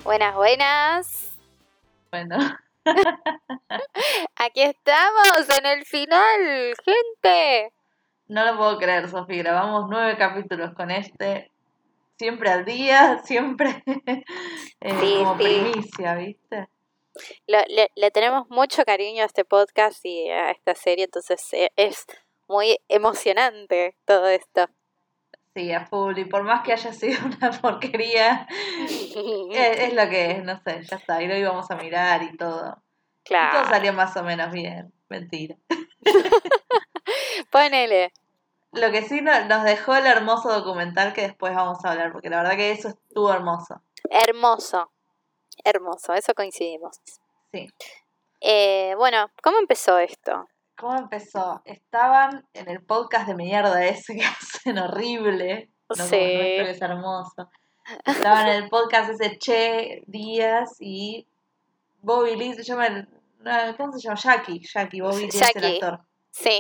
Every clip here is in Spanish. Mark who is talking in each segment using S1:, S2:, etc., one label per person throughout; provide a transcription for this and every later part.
S1: Buenas, buenas.
S2: Bueno,
S1: Aquí estamos en el final, gente.
S2: no lo puedo creer, Sofi. Grabamos 9 capítulos con este. Siempre al día, siempre
S1: Sí,
S2: como
S1: sí.
S2: primicia, ¿viste?
S1: Le tenemos mucho cariño a este podcast y a esta serie, entonces es muy emocionante todo esto.
S2: Sí, a full. Y por más que haya sido una porquería, es lo que es, no sé, ya está. Y lo íbamos a mirar y todo. Y todo
S1: Claro.
S2: salió más o menos bien. Mentira.
S1: Ponele.
S2: Lo que sí nos dejó el hermoso documental que después vamos a hablar, porque la verdad que eso estuvo hermoso.
S1: Hermoso. Hermoso, eso coincidimos.
S2: Sí.
S1: Bueno, ¿cómo empezó esto?
S2: ¿Cómo empezó? Estaban en el podcast de mierda ese que hacen horrible, no como el nuestro que
S1: Sí.
S2: es hermoso. Estaban en el podcast ese Che Díaz y Bobby Lee, se llama ¿cómo se llama? Jackie, Bobby Lee es el
S1: Jackie.
S2: actor.
S1: Sí.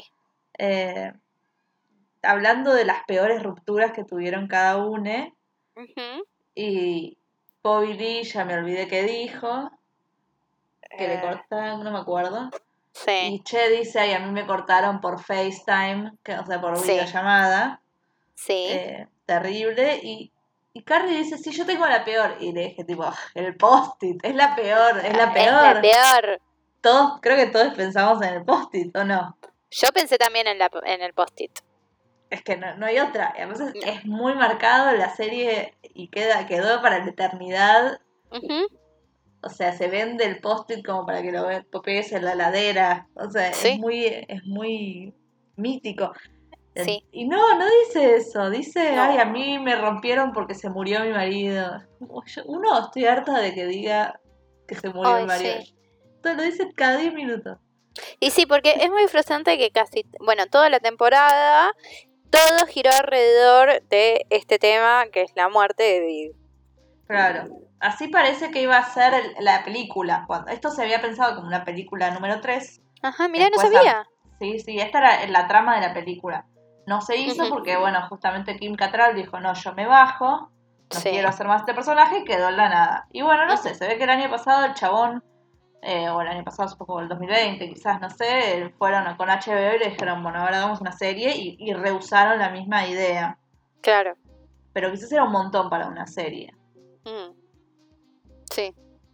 S2: Hablando de las peores rupturas que tuvieron cada uno,
S1: Ujú.
S2: y Bobby Lee, ya me olvidé qué dijo, que le cortaron, no me acuerdo.
S1: Sí.
S2: Y Che dice, ay, a mí me cortaron por FaceTime, o sea, por
S1: Sí.
S2: videollamada.
S1: Sí.
S2: Terrible. Y Carrie dice, sí, yo tengo la peor. Y le dije, tipo, el post-it, es la peor, es la peor.
S1: Es la peor.
S2: Todos, creo que todos pensamos en el post-it, ¿o no?
S1: Yo pensé también en el post-it.
S2: Es que no hay otra. Además es muy marcado la serie y quedó para la eternidad.
S1: Uh-huh.
S2: O sea, se vende el post-it como para que lo pegues en la ladera. O sea,
S1: Sí.
S2: es muy mítico.
S1: Sí.
S2: Y no dice eso, dice,
S1: No.
S2: ay, a mí me rompieron porque se murió mi marido. Uno, estoy harta de que diga que se murió
S1: Ay,
S2: mi marido.
S1: sí.
S2: Esto lo dice cada 10 minutos.
S1: Y sí, porque es muy frustrante que toda la temporada, todo giró alrededor de este tema, que es la muerte de Vid.
S2: Claro, así parece que iba a ser la película. Cuando esto se había pensado como una película número 3.
S1: Ajá, mirá, no
S2: Después,
S1: sabía.
S2: sí, esta era la trama de la película. No se hizo
S1: Uh-huh.
S2: porque, bueno, justamente Kim Cattrall dijo, no, yo me bajo, no
S1: Sí.
S2: quiero hacer más este personaje, y quedó en la nada. Y bueno, no
S1: Uh-huh.
S2: sé, se ve que el año pasado el chabón, o el año pasado, supongo el 2020, quizás, no sé, fueron con HBO y le dijeron, bueno, ahora hagamos una serie, y rehusaron la misma idea.
S1: Claro.
S2: Pero quizás era un montón para una serie.
S1: Mm. Sí.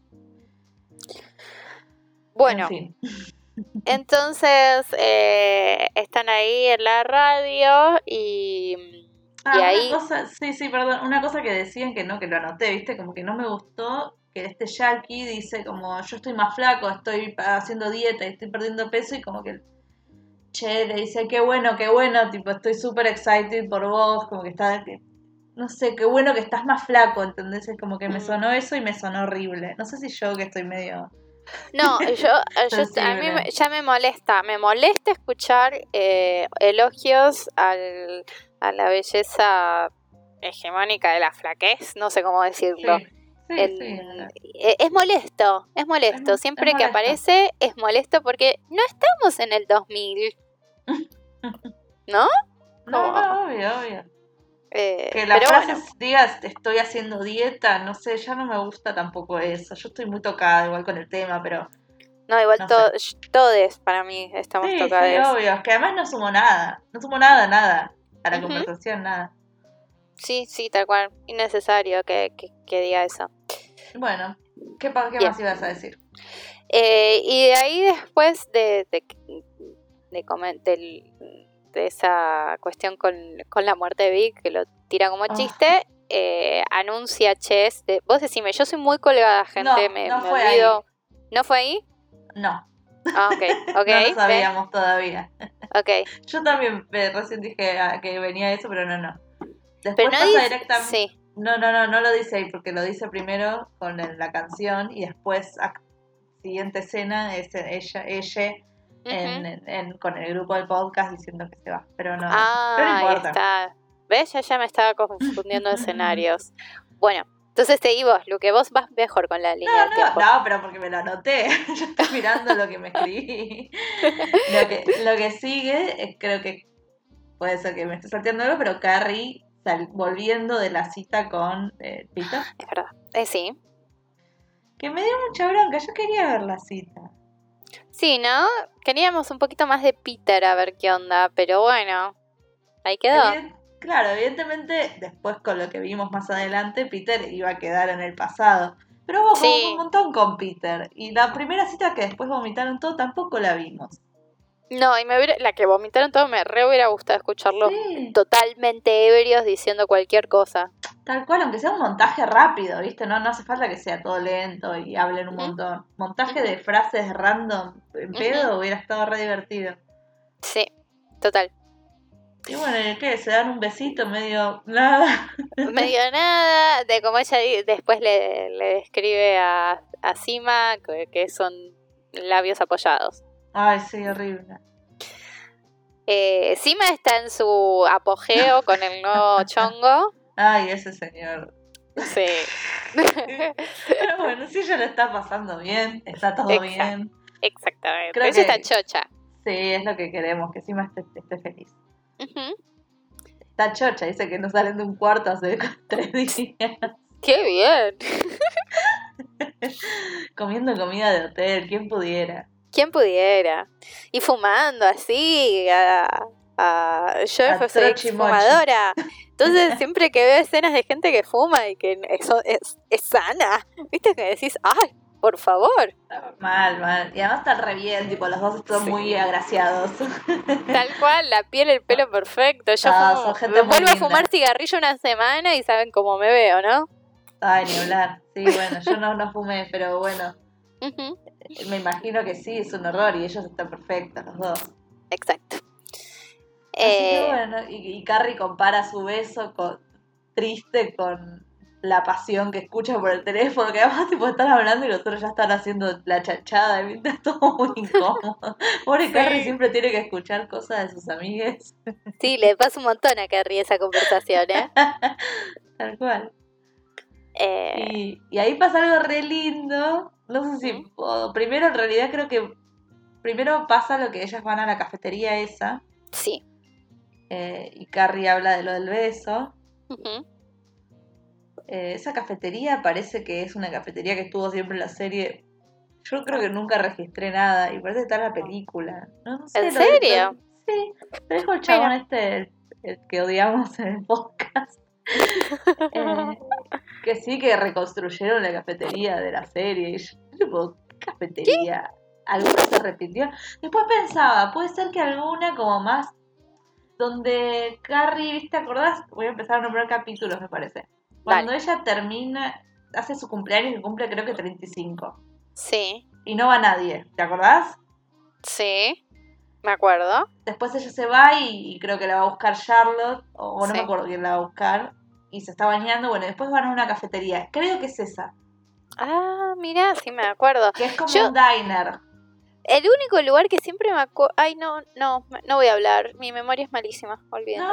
S1: Bueno.
S2: En fin.
S1: Entonces, están ahí en la radio y ahí...
S2: Una cosa, sí, perdón, una cosa que decían que no, que lo anoté, viste, como que no me gustó, que este Jackie dice como, yo estoy más flaco, estoy haciendo dieta y estoy perdiendo peso, y como que Che le dice, qué bueno, tipo, estoy súper excited por vos, como que está, no sé, qué bueno que estás más flaco, ¿entendés? Es como que me sonó eso y me sonó horrible. No sé si yo que estoy medio
S1: No, a mí
S2: sensible.
S1: ya me molesta escuchar elogios a la belleza hegemónica de la flaquez, no sé cómo decirlo.
S2: Sí.
S1: Es molesto, siempre
S2: Es
S1: que
S2: molesto.
S1: aparece es molesto porque no estamos en el 2000, ¿no?
S2: No, obvio. Que la
S1: pero
S2: frase
S1: bueno,
S2: diga estoy haciendo dieta, no sé, ya no me gusta tampoco eso. Yo estoy muy tocada igual con el tema, pero
S1: no, igual
S2: no sé.
S1: todos para mí estamos
S2: Sí,
S1: tocados.
S2: obvio. Es que además no sumo nada. No sumo nada a la
S1: Uh-huh.
S2: conversación, nada.
S1: Sí, tal cual. Innecesario que diga eso.
S2: Bueno, ¿qué
S1: Bien.
S2: más ibas a decir?
S1: Y de ahí después de esa cuestión con la muerte de Vic, que lo tira como chiste, anuncia Chess. Vos decime, yo soy muy colgada, gente, me
S2: fue
S1: olvido.
S2: ahí.
S1: ¿No fue ahí?
S2: No.
S1: Ah, ok.
S2: No lo sabíamos todavía.
S1: Ok.
S2: Yo también recién dije que venía eso, pero no. Después
S1: Pero no
S2: pasa
S1: dice...
S2: directamente.
S1: Sí.
S2: No lo dice ahí, porque lo dice primero con la canción y después, siguiente escena, es ella
S1: Uh-huh.
S2: con el grupo del podcast diciendo que se va. Pero no
S1: Ahí
S2: importa.
S1: está. ¿Ves? Ya me estaba confundiendo escenarios. Bueno, entonces seguimos, lo que vos vas mejor con la línea del tiempo.
S2: No, pero porque me lo anoté. Yo estoy mirando lo que me escribí. Lo que sigue, creo que puede ser que me esté salteando algo, pero Carrie volviendo de la cita con Pita.
S1: Es verdad. Sí.
S2: que me dio mucha bronca. Yo quería ver la cita.
S1: Sí, ¿no? Queríamos un poquito más de Peter a ver qué onda, pero bueno, ahí quedó.
S2: Claro, evidentemente, después con lo que vimos más adelante, Peter iba a quedar en el pasado. Pero hubo como
S1: Sí.
S2: un montón con Peter. Y la primera cita que después vomitaron todo tampoco la vimos.
S1: No, y la que vomitaron todo me re hubiera gustado escucharlos totalmente ebrios diciendo cualquier cosa.
S2: Tal cual, aunque sea un montaje rápido, ¿viste? No hace falta que sea todo lento y hablen un montón. Montaje de frases random en pedo hubiera estado re divertido.
S1: Sí, total.
S2: Y bueno, ¿qué? Se dan un besito medio nada.
S1: Medio nada, de como ella después le describe a Sima que son labios apoyados.
S2: Ay, sí, horrible.
S1: Sima está en su apogeo con el nuevo chongo.
S2: Ay, ese señor.
S1: Sí.
S2: Pero bueno, si ella lo está pasando bien, está todo bien.
S1: Exactamente.
S2: Creo
S1: Ella está chocha.
S2: Sí, es lo que queremos, que Sima esté feliz.
S1: Uh-huh.
S2: Está chocha, dice que no salen de un cuarto hace 3 días.
S1: ¡Qué bien!
S2: Comiendo comida de hotel, ¿quién pudiera?
S1: ¿Quién pudiera? Y fumando así, yo soy ex fumadora. Entonces siempre que veo escenas de gente que fuma y que eso es sana, viste que decís, ¡ay, por favor!
S2: Mal. Y además están re bien, tipo, los dos están muy agraciados.
S1: Tal cual, la piel, el pelo perfecto. Yo vuelvo a fumar cigarrillo una semana y saben cómo me veo, ¿no?
S2: Ay, ni hablar. Sí, bueno, yo no fumé, pero bueno.
S1: Uh-huh.
S2: Me imagino que sí, es un horror y ellos están perfectos, los dos.
S1: Exacto.
S2: Así que bueno, y Carrie compara su beso triste con la pasión que escucha por el teléfono, que además tipo están hablando y los otros ya están haciendo la chachada, y es todo muy incómodo. Pobre Carrie siempre tiene que escuchar cosas de sus amigues.
S1: Sí, le pasa un montón a Carrie esa conversación, ¿eh?
S2: Tal cual. Y ahí pasa algo re lindo. No sé si. Primero, en realidad, creo que. Primero pasa lo que ellas van a la cafetería esa.
S1: Sí.
S2: Y Carrie habla de lo del beso.
S1: Uh-huh.
S2: Esa cafetería parece que es una cafetería que estuvo siempre en la serie. Yo creo que nunca registré nada. Y parece que está en la película. No sé,
S1: ¿En serio?
S2: Sí. Lo dijo el chabón el que odiamos en el podcast. Que sí, que reconstruyeron la cafetería de la serie. Y yo, tipo, ¿qué cafetería? ¿Alguna se repitió? Después pensaba, puede ser que alguna como más donde Carrie, ¿viste? ¿Acordás? Voy a empezar a nombrar capítulos, me parece. Cuando ella termina, hace su cumpleaños, que cumple creo que 35.
S1: Sí.
S2: Y no va nadie, ¿te acordás?
S1: Sí, me acuerdo.
S2: Después ella se va y creo que la va a buscar Charlotte, o no me acuerdo quién la va a buscar. Y se está bañando, bueno, después van a una cafetería. Creo que es esa.
S1: Ah, mira, sí me acuerdo.
S2: Que es como un diner.
S1: El único lugar que siempre me acuerdo... Ay, no voy a hablar. Mi memoria es malísima, olvídate.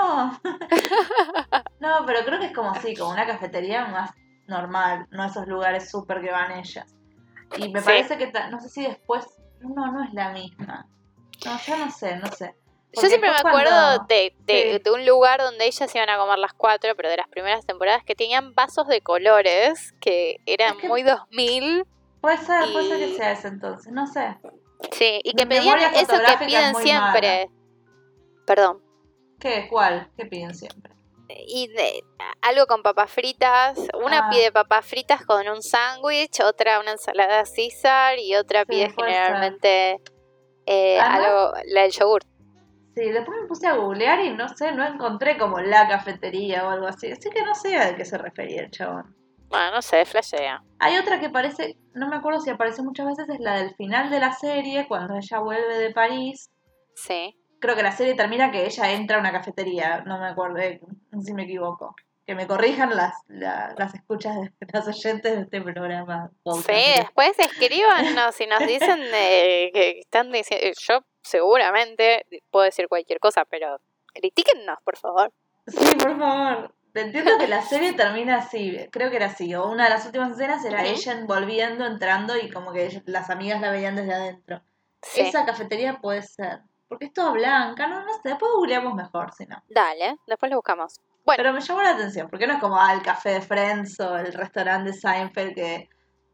S2: No, pero creo que es como como una cafetería más normal, no esos lugares súper que van ellas. Y me parece que, no sé si después... No es la misma. No, yo no sé.
S1: Yo siempre me acuerdo de un lugar donde ellas iban a comer las 4, pero de las primeras temporadas, que tenían vasos de colores, que eran muy 2000.
S2: Puede ser que sea ese entonces, no sé.
S1: Sí, y que pedían eso que piden siempre. Mala. Perdón.
S2: ¿Qué? ¿Cuál? ¿Qué piden siempre?
S1: Y algo con papas fritas. Una pide papas fritas con un sándwich, otra una ensalada César y otra pide generalmente algo, la del yogur.
S2: Sí, después me puse a googlear y no encontré como la cafetería o algo así. Así que no sé a qué se refería el chabón.
S1: Bueno, no sé, flashea.
S2: Hay otra que parece, no me acuerdo si aparece muchas veces, es la del final de la serie, cuando ella vuelve de París.
S1: Sí.
S2: Creo que la serie termina que ella entra a una cafetería, no me acuerdo, si me equivoco. Que me corrijan las escuchas de las oyentes de este programa.
S1: Sí, después escríbanos si nos dicen que están diciendo... Yo seguramente puedo decir cualquier cosa, pero critíquennos, por favor.
S2: Sí, por favor. Entiendo que la serie termina así, creo que era así, o una de las últimas escenas era ella volviendo, entrando y como que las amigas la veían desde adentro. Sí. Esa cafetería puede ser, porque es toda blanca, no sé, después googleamos mejor, si no.
S1: Dale, después lo buscamos. Bueno.
S2: Pero me llamó la atención, porque no es como el café de Friends o el restaurante de Seinfeld que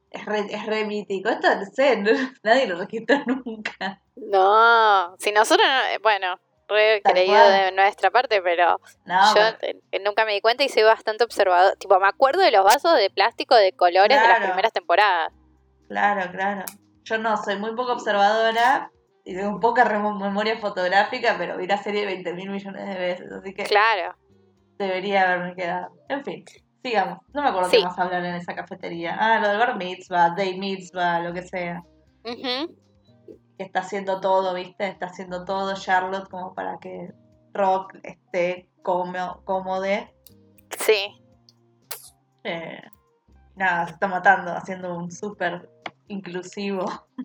S2: es re mítico. Esto no sé, nadie lo registró nunca.
S1: No, si nosotros, bueno, re
S2: Tal
S1: creído
S2: cual.
S1: de nuestra parte, pero
S2: No,
S1: yo
S2: pero-
S1: nunca me di cuenta y soy bastante observador. Tipo, me acuerdo de los vasos de plástico de colores de las
S2: Claro.
S1: primeras temporadas.
S2: Claro. Yo no, soy muy poco observadora y tengo poca memoria fotográfica, pero vi la serie 20.000 millones de veces, así que
S1: Claro.
S2: debería haberme quedado. En fin, sigamos. No me acuerdo
S1: Sí.
S2: qué más hablar en esa cafetería. Ah, lo del bar mitzvah, day mitzvah, lo que sea.
S1: Ujú.
S2: Que está haciendo todo, ¿viste? Está haciendo todo Charlotte como para que Rock esté cómodo.
S1: Sí.
S2: Nada, se está matando, haciendo un súper inclusivo.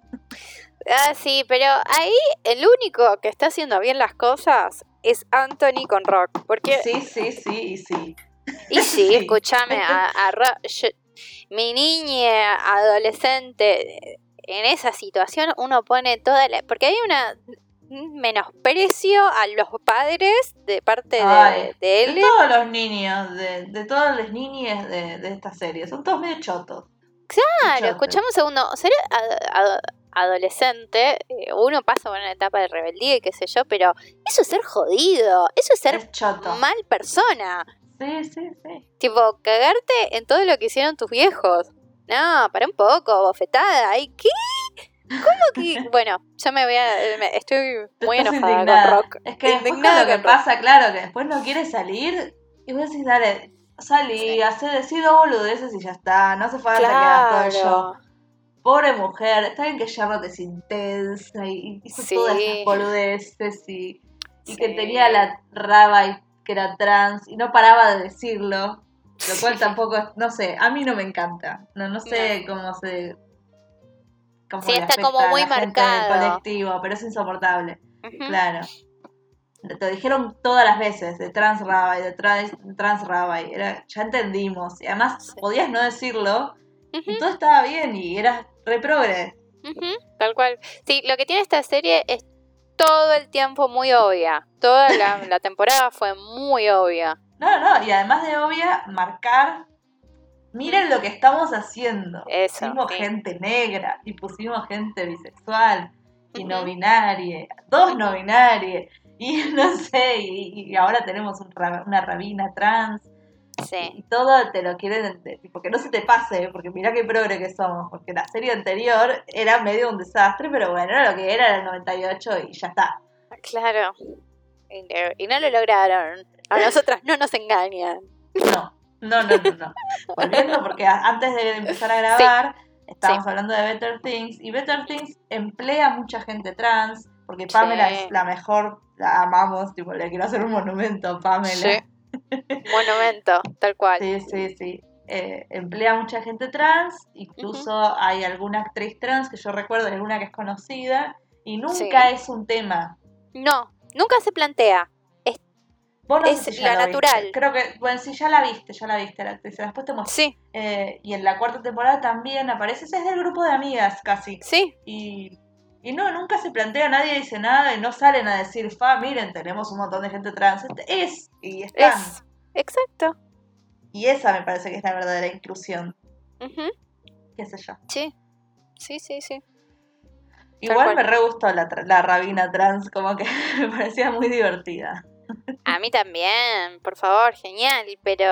S1: Ah, sí, pero ahí el único que está haciendo bien las cosas es Anthony con Rock. Porque,
S2: Sí.
S1: y sí,
S2: Sí.
S1: escúchame, a Rock, mi niña adolescente, en esa situación uno pone toda la... Porque hay un menosprecio a los padres de parte
S2: Ay,
S1: de él.
S2: de todos los niños, de todas las niñas de esta serie, son todos medio chotos.
S1: Claro, escuchame un segundo, ser adolescente, uno pasa por una etapa de rebeldía y qué sé yo, pero eso es ser jodido, eso es ser
S2: Es choto.
S1: mal persona.
S2: Sí.
S1: Tipo, cagarte en todo lo que hicieron tus viejos. No, para un poco, bofetada. ¿Ay qué? ¿Cómo que? Bueno, yo estoy muy
S2: Estás
S1: enojada
S2: indignada.
S1: con Rock.
S2: Es que después con lo que pasa, claro, que después no quiere salir y vos decís, dale, salí,
S1: Sí.
S2: decido boludeces y ya está, no hace falta que hagas todo el show.
S1: Claro.
S2: Pobre mujer, está bien que Charlotte es intensa y hizo
S1: Sí.
S2: todas esas boludeces y
S1: Sí.
S2: que tenía la raba que era trans y no paraba de decirlo, lo cual tampoco, no sé, a mí no me encanta, no sé cómo se... Cómo
S1: Sí,
S2: le
S1: está
S2: afecta
S1: como muy
S2: a la gente del
S1: marcado.
S2: colectivo, pero es insoportable.
S1: Ujú.
S2: Claro. Te dijeron todas las veces, de trans rabbi, ya entendimos. Y además podías no decirlo y todo estaba bien y eras re progre.
S1: Tal cual. Sí, lo que tiene esta serie es todo el tiempo muy obvia. Toda la temporada fue muy obvia.
S2: No, y además de obvia, marcar, miren lo que estamos haciendo.
S1: Eso,
S2: Pusimos
S1: sí.
S2: gente negra y pusimos gente bisexual y no binaria, dos no binarias. Y no sé, y ahora tenemos una rabina trans.
S1: Sí.
S2: Y todo te lo quieren, porque no se te pase, porque mirá qué progre que somos, porque la serie anterior era medio un desastre, pero bueno, era lo que era el 98 y ya está.
S1: Claro. Y no lo lograron. A nosotras no nos engañan.
S2: No. Volviendo, porque antes de empezar a grabar, estábamos hablando de Better Things, y Better Things emplea mucha gente trans, porque Pamela es la mejor, la amamos, tipo, le quiero hacer un monumento a Pamela.
S1: Sí. Monumento, tal cual.
S2: Sí. Emplea mucha gente trans, incluso hay alguna actriz trans que yo recuerdo, hay alguna que es conocida, y nunca es un tema.
S1: No, nunca se plantea.
S2: Vos no
S1: es
S2: sé si ya
S1: la natural.
S2: Viste. Creo que, bueno, sí, ya la viste la actriz, después te muestro.
S1: Sí.
S2: Y en la cuarta temporada también aparece, es del grupo de amigas casi.
S1: Sí.
S2: Y no, nunca se plantea, nadie dice nada y no salen a decir, miren, tenemos un montón de gente trans. Y están.
S1: Exacto.
S2: Y esa me parece que es la verdadera inclusión. Qué sé yo.
S1: Sí.
S2: Igual me re gustó la rabina trans, como que me parecía muy divertida.
S1: A mí también, por favor, genial,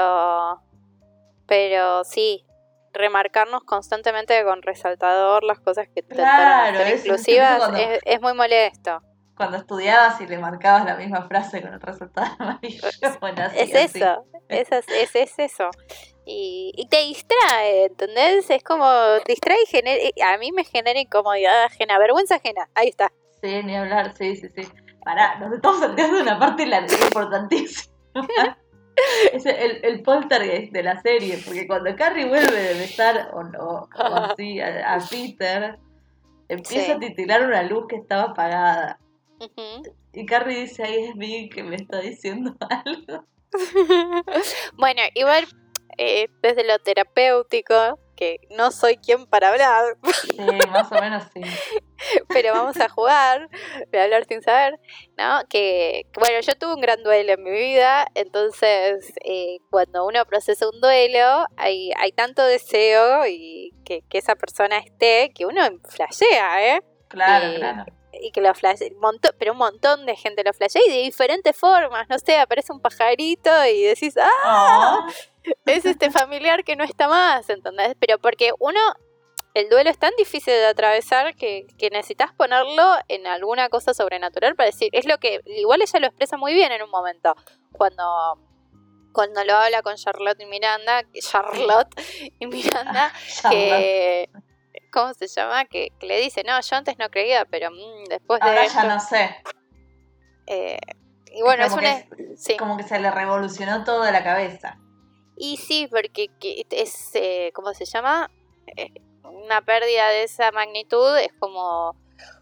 S1: pero sí, remarcarnos constantemente con resaltador las cosas que trataron de ser inclusivas es muy molesto.
S2: Cuando estudiabas y le marcabas la misma frase con el resultado amarillo. Bueno, así,
S1: es eso. Y te distrae, ¿entendés? Es como, distrae y a mí me genera incomodidad ajena, vergüenza ajena, ahí está.
S2: Sí, ni hablar, sí. Pará, nos estamos saltando de una parte importantísima. Es el poltergeist de la serie, porque cuando Carrie vuelve de besar o así a Peter, empieza a titilar una luz que estaba apagada. Y Carrie dice, ahí es Big que me está diciendo algo.
S1: Bueno, igual desde lo terapéutico, que no soy quien para hablar.
S2: Sí, más o menos sí.
S1: pero vamos a jugar, voy a hablar sin saber, ¿no? Que bueno, yo tuve un gran duelo en mi vida, entonces cuando uno procesa un duelo, hay tanto deseo y que esa persona esté, que uno flashea, ¿eh?
S2: Claro.
S1: Y que lo flashea, pero un montón de gente lo flashea y de diferentes formas, no sé, aparece un pajarito y decís, ¡ah! Oh. Es este familiar que no está más, ¿entendés? Pero porque el duelo es tan difícil de atravesar que necesitas ponerlo en alguna cosa sobrenatural para decir, es lo que, igual ella lo expresa muy bien en un momento, cuando lo habla con Charlotte y Miranda, que, ¿cómo se llama? Que le dice, no, yo antes no creía, pero después
S2: ahora
S1: de esto...
S2: ya no sé.
S1: Y bueno,
S2: sí. Como que se le revolucionó todo de la cabeza.
S1: Y sí, porque es, ¿cómo se llama? Una pérdida de esa magnitud es como...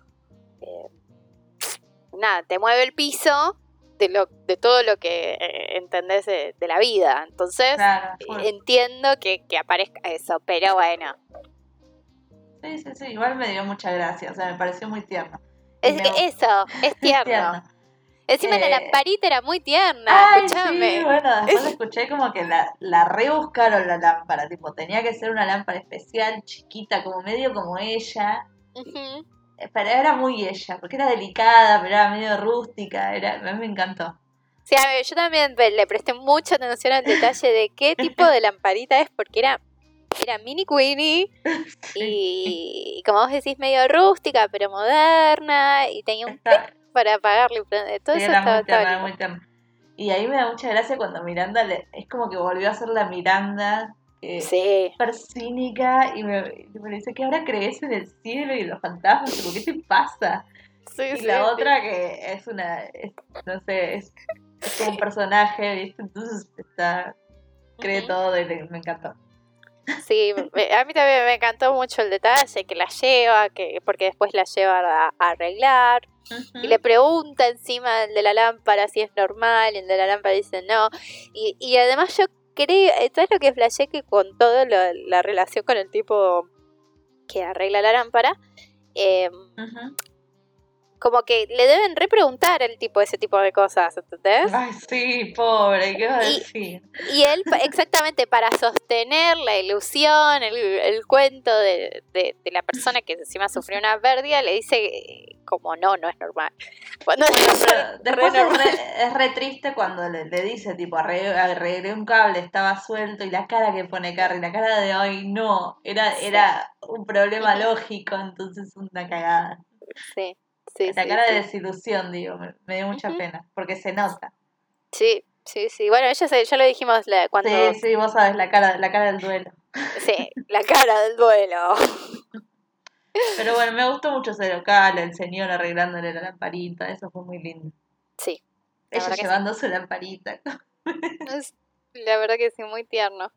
S1: nada, te mueve el piso de todo lo que entendés de la vida. Entonces, claro, entiendo que aparezca eso, pero bueno.
S2: Sí, igual me dio mucha gracia, o sea, me pareció muy tierno.
S1: Es que eso, es tierno. Encima la lamparita era muy tierna, escuchame.
S2: Sí, bueno, después escuché como que la rebuscaron la lámpara, tipo, tenía que ser una lámpara especial, chiquita, como medio como ella. Uh-huh. Pero era muy ella, porque era delicada, pero era medio rústica, a mí me encantó.
S1: Sí, a ver, yo también le presté mucha atención al detalle de qué tipo de lamparita es, porque era mini Queenie y como vos decís, medio rústica, pero moderna, y tenía un para apagarlo y prender. Todo eso estaba
S2: muy tierna. Y ahí me da mucha gracia cuando Miranda es como que volvió a ser la Miranda súper cínica y me dice que ahora crees en el cielo y en los fantasmas, ¿qué te pasa? Y la otra que es no sé, es como un personaje, ¿viste? Entonces cree todo y me encantó.
S1: Sí, a mí también me encantó mucho el detalle que la lleva, porque después la lleva a arreglar. Uh-huh. Y le pregunta encima el de la lámpara si es normal, y el de la lámpara dice no. Y además yo creo, ¿sabes lo que flashé? Que con toda la relación con el tipo que arregla la lámpara, uh-huh. Como que le deben repreguntar ese tipo de cosas, ¿entendés?
S2: Ay, sí, pobre, ¿qué va a decir?
S1: Y él, exactamente, para sostener la ilusión, el cuento de la persona que encima sufrió una pérdida, le dice como no es normal.
S2: Después es re triste cuando le dice, tipo, arreglé un cable, estaba suelto, y la cara que pone Carrie, la cara de hoy, no, era un problema lógico, entonces una cagada.
S1: Sí.
S2: La cara de desilusión, digo, me dio mucha pena, porque se nota.
S1: Sí. Bueno, ya lo dijimos cuando...
S2: Sí, vos sabés, la cara del duelo.
S1: Sí, la cara del duelo.
S2: Pero bueno, me gustó mucho ese local, el señor arreglándole la lamparita, eso fue muy lindo.
S1: Sí.
S2: Ella llevando su lamparita.
S1: La verdad que sí, muy tierno.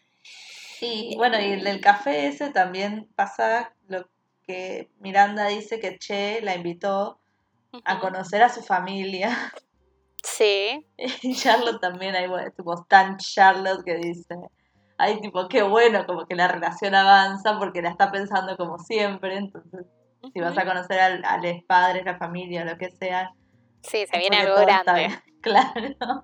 S2: Y bueno, y el del café ese también pasa lo que Miranda dice que Che la invitó a conocer a su familia.
S1: Sí.
S2: Y Charlotte también, hay tipo Stan Charlotte que dice, ay, tipo, qué bueno, como que la relación avanza porque la está pensando como siempre, entonces si vas a conocer a los padres, la familia, lo que sea.
S1: Sí, se viene algo grande.
S2: Claro.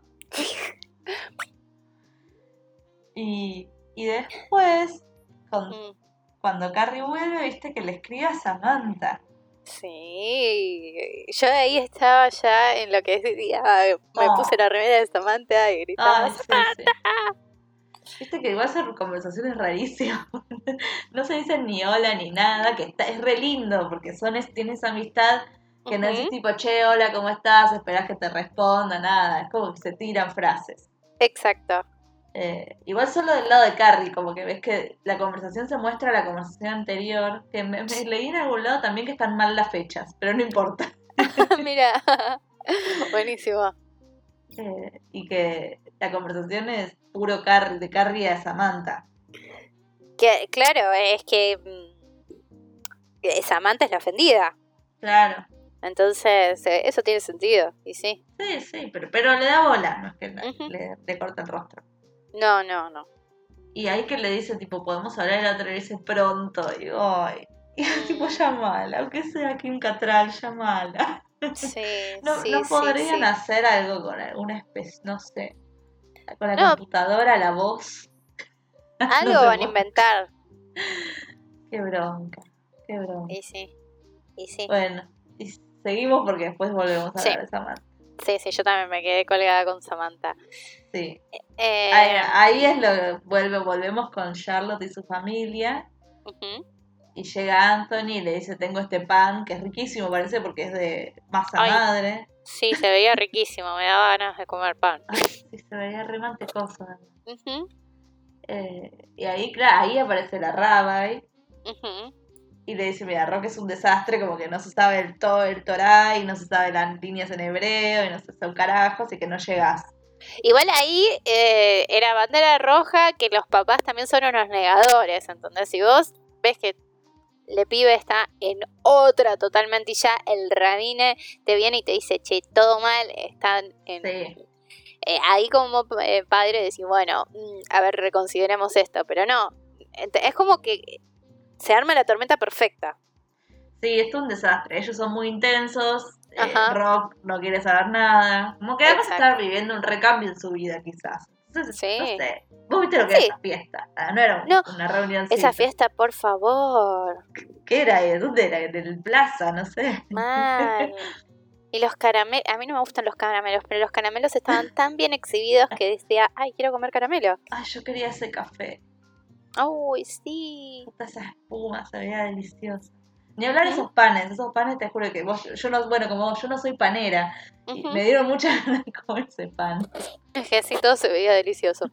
S2: Y después, cuando Carrie vuelve, viste que le escribe a Samantha.
S1: Sí, yo ahí estaba ya en lo que decía, me puse la remera de Samantha y gritaba, ¡Samantha!
S2: Sí. Viste que igual hacer conversaciones rarísimas. No se dicen ni hola ni nada, que es re lindo, porque tienen esa amistad que no es tipo, che, hola, ¿cómo estás? Esperás que te responda, nada. Es como que se tiran frases.
S1: Exacto.
S2: Igual solo del lado de Carrie, como que ves que la conversación se muestra a la conversación anterior, que me leí en algún lado también que están mal las fechas, pero no importa.
S1: Mira, buenísimo.
S2: Y que la conversación es puro de Carrie a Samantha.
S1: Que, claro, es que Samantha es la ofendida.
S2: Claro.
S1: Entonces, eso tiene sentido, y sí.
S2: Sí, pero le da bola, no es que le corta el rostro.
S1: No.
S2: Y ahí que le dice, tipo, podemos hablar, y la otra le dice pronto. Y, ay, Y tipo, llamala, aunque sea Kim Cattrall, llamala.
S1: Sí,
S2: No,
S1: sí,
S2: no
S1: sí,
S2: podrían
S1: sí.
S2: hacer algo con alguna especie, no sé, con la
S1: No,
S2: computadora, la voz. No
S1: algo
S2: se
S1: van a
S2: puede.
S1: inventar.
S2: Qué bronca, qué bronca.
S1: Y sí, y sí.
S2: Bueno, y seguimos porque después volvemos a
S1: Sí,
S2: hablar de Samantha.
S1: sí, sí, yo también me quedé colgada con Samantha.
S2: Sí.
S1: Eh,
S2: Ahí es volvemos con Charlotte y su familia.
S1: ujú.
S2: Y llega Anthony y le dice, tengo este pan, que es riquísimo, parece, porque es de masa
S1: Ay,
S2: madre.
S1: sí, se veía riquísimo, me daba ganas de comer pan.
S2: Ay, sí, se veía re mantecoso.
S1: Ujú,
S2: Y ahí, claro, ahí aparece la Rabbi
S1: ujú.
S2: y le dice, mira, Rock es un desastre, como que no se sabe el Torah y no se sabe las líneas en hebreo y no se sabe un carajo, así que no llegás.
S1: Igual ahí era bandera roja que los papás también son unos negadores, entonces si vos ves que le pibe está en otra totalmente y ya el rabine te viene y te dice, che, todo mal, están en...
S2: Sí.
S1: Ahí como padre decís, bueno, a ver, reconsideremos esto, pero no, es como que se arma la tormenta perfecta.
S2: Sí, esto es un desastre. Ellos son muy intensos.
S1: Ajá,
S2: Rock no quiere saber nada. Como que además
S1: exacto.
S2: está viviendo un recambio en su vida, quizás. Entonces, no
S1: Sí,
S2: sé. Vos viste lo que era
S1: sí,
S2: esa fiesta. No era
S1: no,
S2: una
S1: esa
S2: reunioncita.
S1: fiesta, por favor,
S2: ¿Qué era? ¿Dónde era? ¿En el plaza? No sé.
S1: mal. Y los caramelos, a mí no me gustan los caramelos, pero los caramelos estaban tan bien exhibidos que decía, ay, quiero comer caramelo.
S2: Ay, yo quería ese café.
S1: Uy, sí.
S2: Toda esa espuma, se veía deliciosa. Ni hablar de
S1: Ujú,
S2: esos panes te juro que yo no, bueno, como vos, yo no soy panera. Y
S1: ujú.
S2: me dieron muchas ganas de comer ese pan.
S1: Es que así todo se veía delicioso.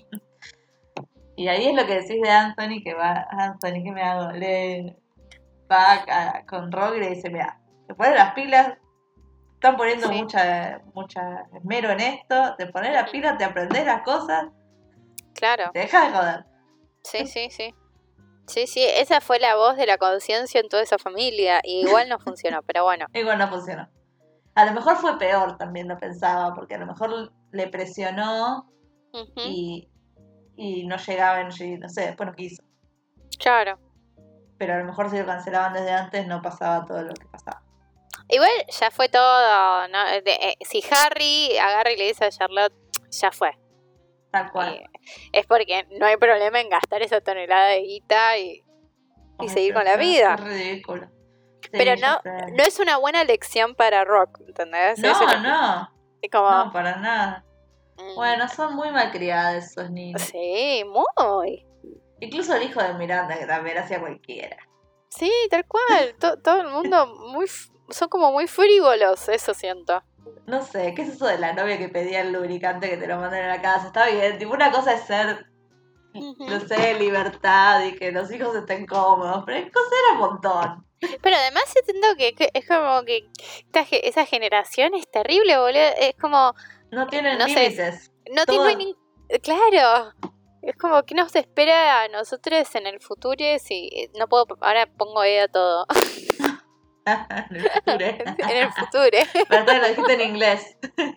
S2: Y ahí es lo que decís de Anthony, que va, Anthony, ¿qué me hago? Va con Rock y le dice, mira, te pones las pilas, están poniendo
S1: Sí.
S2: mucha esmero en esto, te pones las
S1: Ujú.
S2: pilas, te aprendes las cosas,
S1: Claro.
S2: te dejas de joder.
S1: Sí, sí, sí. Sí, sí, esa fue la voz de la conciencia en toda esa familia. Y igual no funcionó, pero bueno.
S2: Igual no funcionó. A lo mejor fue peor, también lo pensaba, porque a lo mejor le presionó
S1: Ujú.
S2: y, y no llegaba, no sé, después no quiso.
S1: Claro.
S2: Pero a lo mejor si lo cancelaban desde antes no pasaba todo lo que pasaba.
S1: Igual ya fue todo, ¿no? Si Harry agarra y le dice a Charlotte, ya fue.
S2: Tal cual.
S1: Es porque no hay problema en gastar esa tonelada de guita y
S2: Ay,
S1: seguir
S2: pero
S1: con la
S2: fue
S1: vida.
S2: ridículo.
S1: Pero
S2: Sí, ya sé.
S1: no es una buena lección para Rock, ¿entendés? Eso es lo que... Es como...
S2: No, para nada. Bueno, son muy malcriados esos niños.
S1: Sí, muy.
S2: Incluso el hijo de Miranda, que también hacía cualquiera.
S1: Sí, tal cual. Todo el mundo son como muy frívolos, eso siento.
S2: No sé, ¿qué es eso de la novia que pedía el lubricante que te lo mandan a la casa? Está bien, tipo, una cosa es ser, no sé, libertad y que los hijos estén cómodos, pero hay cosas era un montón.
S1: Pero además siento que es como que esa generación es terrible, boludo. Es como...
S2: No tienen
S1: No sé,
S2: límites.
S1: no
S2: Todo
S1: tiene... Claro. Es como que nos espera a nosotros en el futuro si no puedo... Ahora pongo a todo.
S2: en el futuro.
S1: En el futuro.
S2: Pero lo dijiste en inglés.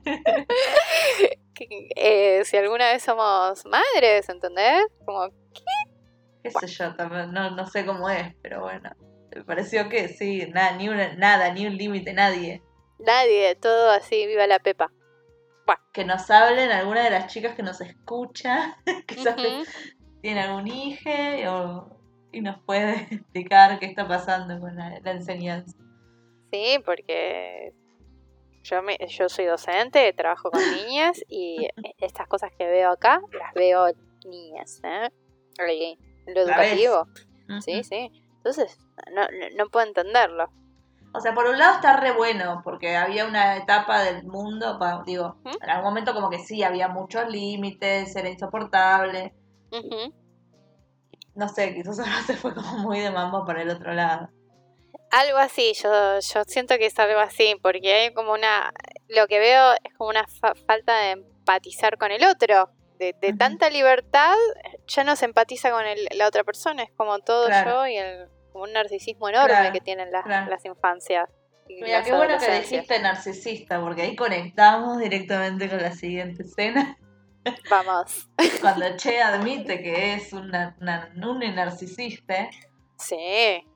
S1: Si alguna vez somos madres, ¿entendés? Como,
S2: Qué sé yo, también, no sé cómo es, pero bueno. Me pareció que sí, ni un límite, nadie.
S1: nadie, todo así, viva la Pepa.
S2: Que nos hablen alguna de las chicas que nos escucha, que
S1: Ujú.
S2: tiene algún hijo y nos puede explicar qué está pasando con la enseñanza.
S1: Sí, porque yo soy docente, trabajo con niñas y estas cosas que veo acá, las veo niñas, ¿eh? En lo educativo. Sí, sí. Entonces, no puedo entenderlo.
S2: O sea, por un lado está re bueno, porque había una etapa del mundo, digo,
S1: ¿Mm?
S2: en algún momento como que sí, había muchos límites, era insoportable.
S1: Ujú.
S2: No sé, quizás ahora se fue como muy de mambo para el otro lado.
S1: Algo así, yo siento que es algo así, porque hay como lo que veo es como una falta de empatizar con el otro, de tanta libertad, ya no se empatiza con la otra persona, es como todo yo y como un narcisismo enorme que tienen las infancias y
S2: Mira,
S1: las
S2: qué bueno que
S1: adolescencias.
S2: dijiste narcisista, porque ahí conectamos directamente con la siguiente escena.
S1: Vamos.
S2: Cuando Che admite que es un narcisista.
S1: Sí.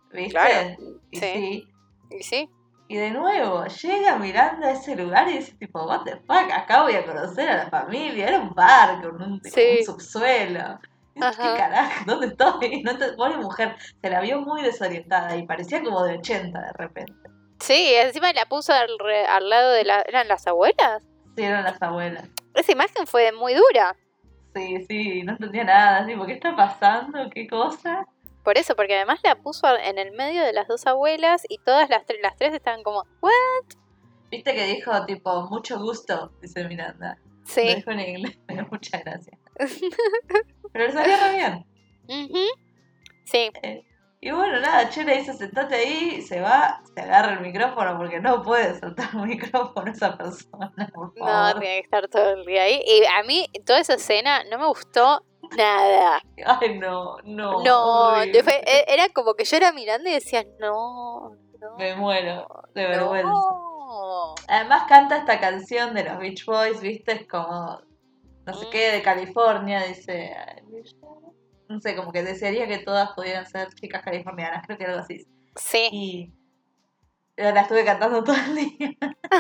S2: ¿viste?
S1: Claro.
S2: Y
S1: Sí.
S2: sí.
S1: Y sí.
S2: Y de nuevo, llega Miranda a ese lugar y dice tipo, what the fuck, acá voy a conocer a la familia. Era un bar con un
S1: Sí.
S2: subsuelo. Y dice, ¿qué
S1: Ajá.
S2: carajo? ¿Dónde estoy? Pobre mujer, se la vio muy desorientada y parecía como de 80 de repente.
S1: Sí, encima la puso al lado de ¿eran las abuelas?
S2: Sí, eran las abuelas.
S1: Esa imagen fue muy dura.
S2: Sí, no entendía nada, así, ¿qué está pasando? ¿Qué cosa?
S1: Por eso, porque además la puso en el medio de las dos abuelas y todas las tres estaban como, ¿what?
S2: Viste que dijo, tipo, mucho gusto, dice Miranda.
S1: Sí.
S2: Lo dijo en inglés, me dio mucha gracia. Pero le salió re bien.
S1: Sí.
S2: Y bueno, nada, Che le dice, sentate ahí, se va, se agarra el micrófono porque no puede soltar un micrófono esa persona, por favor.
S1: No, tiene que estar todo el día ahí. Y a mí, toda esa escena no me gustó nada.
S2: Ay, no.
S1: No, era como que yo era mirando y decía, no.
S2: Me muero de vergüenza.
S1: No.
S2: Además canta esta canción de los Beach Boys, viste, es como, no sé qué, de California, dice, no sé, como que desearía que todas pudieran ser chicas californianas, creo que algo así.
S1: Sí.
S2: Y la estuve cantando todo el día.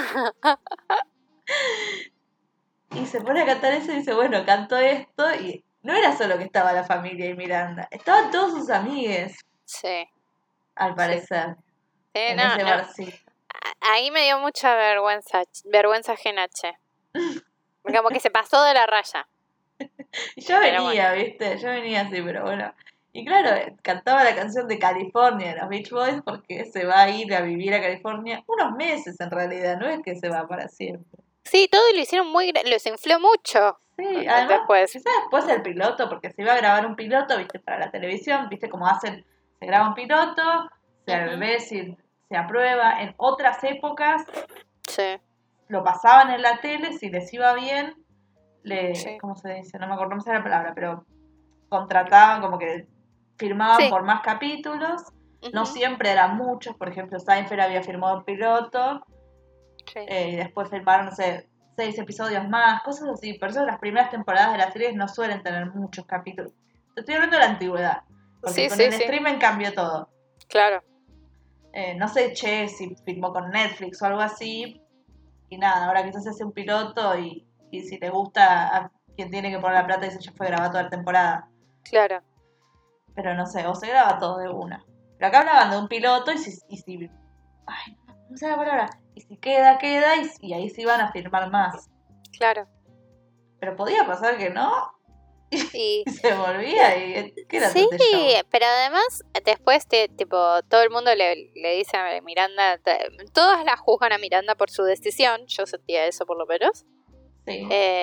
S2: Y se pone a cantar eso y dice, bueno, cantó esto y no era solo que estaba la familia y Miranda, estaban todos sus amigues.
S1: Sí.
S2: Al parecer.
S1: Sí,
S2: en ese barcito.
S1: Ahí me dio mucha vergüenza ajena, che. Como que se pasó de la raya.
S2: Y yo venía, ¿viste? Yo venía así, pero bueno. Y claro, cantaba la canción de California de los Beach Boys porque se va a ir a vivir a California unos meses en realidad, no es que se va para siempre.
S1: Sí, todo lo hicieron los infló mucho.
S2: Sí, además, quizás después del piloto, porque se iba a grabar un piloto, ¿viste? Para la televisión, ¿viste? Como hacen, se graba un piloto, se ve si se aprueba. En otras épocas lo pasaban en la tele, si les iba bien, ¿cómo se dice? No me acuerdo, no sé la palabra, pero contrataban, como que firmaban por más capítulos. No siempre eran muchos, por ejemplo, Seinfeld había firmado un piloto y después firmaron, no sé, 6 episodios más, cosas así. Por eso las primeras temporadas de las series no suelen tener muchos capítulos. Te estoy hablando de la antigüedad, porque con el streaming cambió todo.
S1: Claro.
S2: No sé, Che, si firmó con Netflix o algo así, y nada, ahora quizás se hace un piloto y si te gusta a quien tiene que poner la plata dice ya fue grabado toda la temporada.
S1: Claro.
S2: Pero no sé, o se graba todo de una. Pero acá hablaban de un piloto y si ay, no sé la palabra. Y si queda, y ahí sí van a firmar más.
S1: Claro.
S2: Pero podía pasar que no.
S1: Y
S2: se volvía y ¿qué era
S1: sí,
S2: show?
S1: pero además después tipo todo el mundo le dice a Miranda, todas la juzgan a Miranda por su decisión, yo sentía eso por lo menos.
S2: Sí.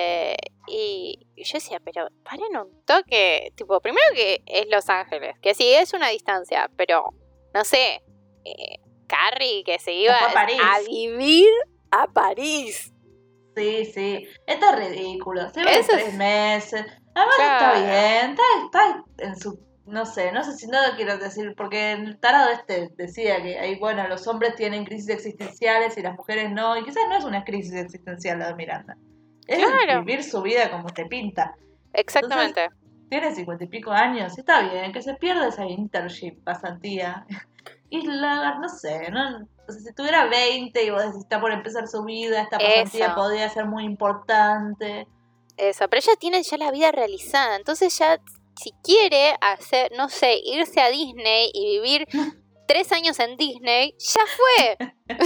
S1: Y yo decía, pero paren un toque, tipo, primero que es Los Ángeles, que sí es una distancia, pero no sé, Carrie que se iba a vivir a París.
S2: Sí, esto es ridículo, se ve 3 meses, además está bien, está en su, no sé si no lo quiero decir, porque el tarado decía que ahí, bueno, los hombres tienen crisis existenciales y las mujeres no, y quizás no es una crisis existencial la de Miranda. Es vivir su vida como te pinta.
S1: Exactamente.
S2: Entonces, tiene 50 y pico años, está bien, que se pierda esa internship, pasantía. Y no sé, o sea, si tuviera 20 y vos decís, está por empezar su vida, esta pasantía podría ser muy importante.
S1: Eso, pero ella tiene ya la vida realizada, entonces ya, si quiere hacer, no sé, irse a Disney y vivir 3 años en Disney, ya fue.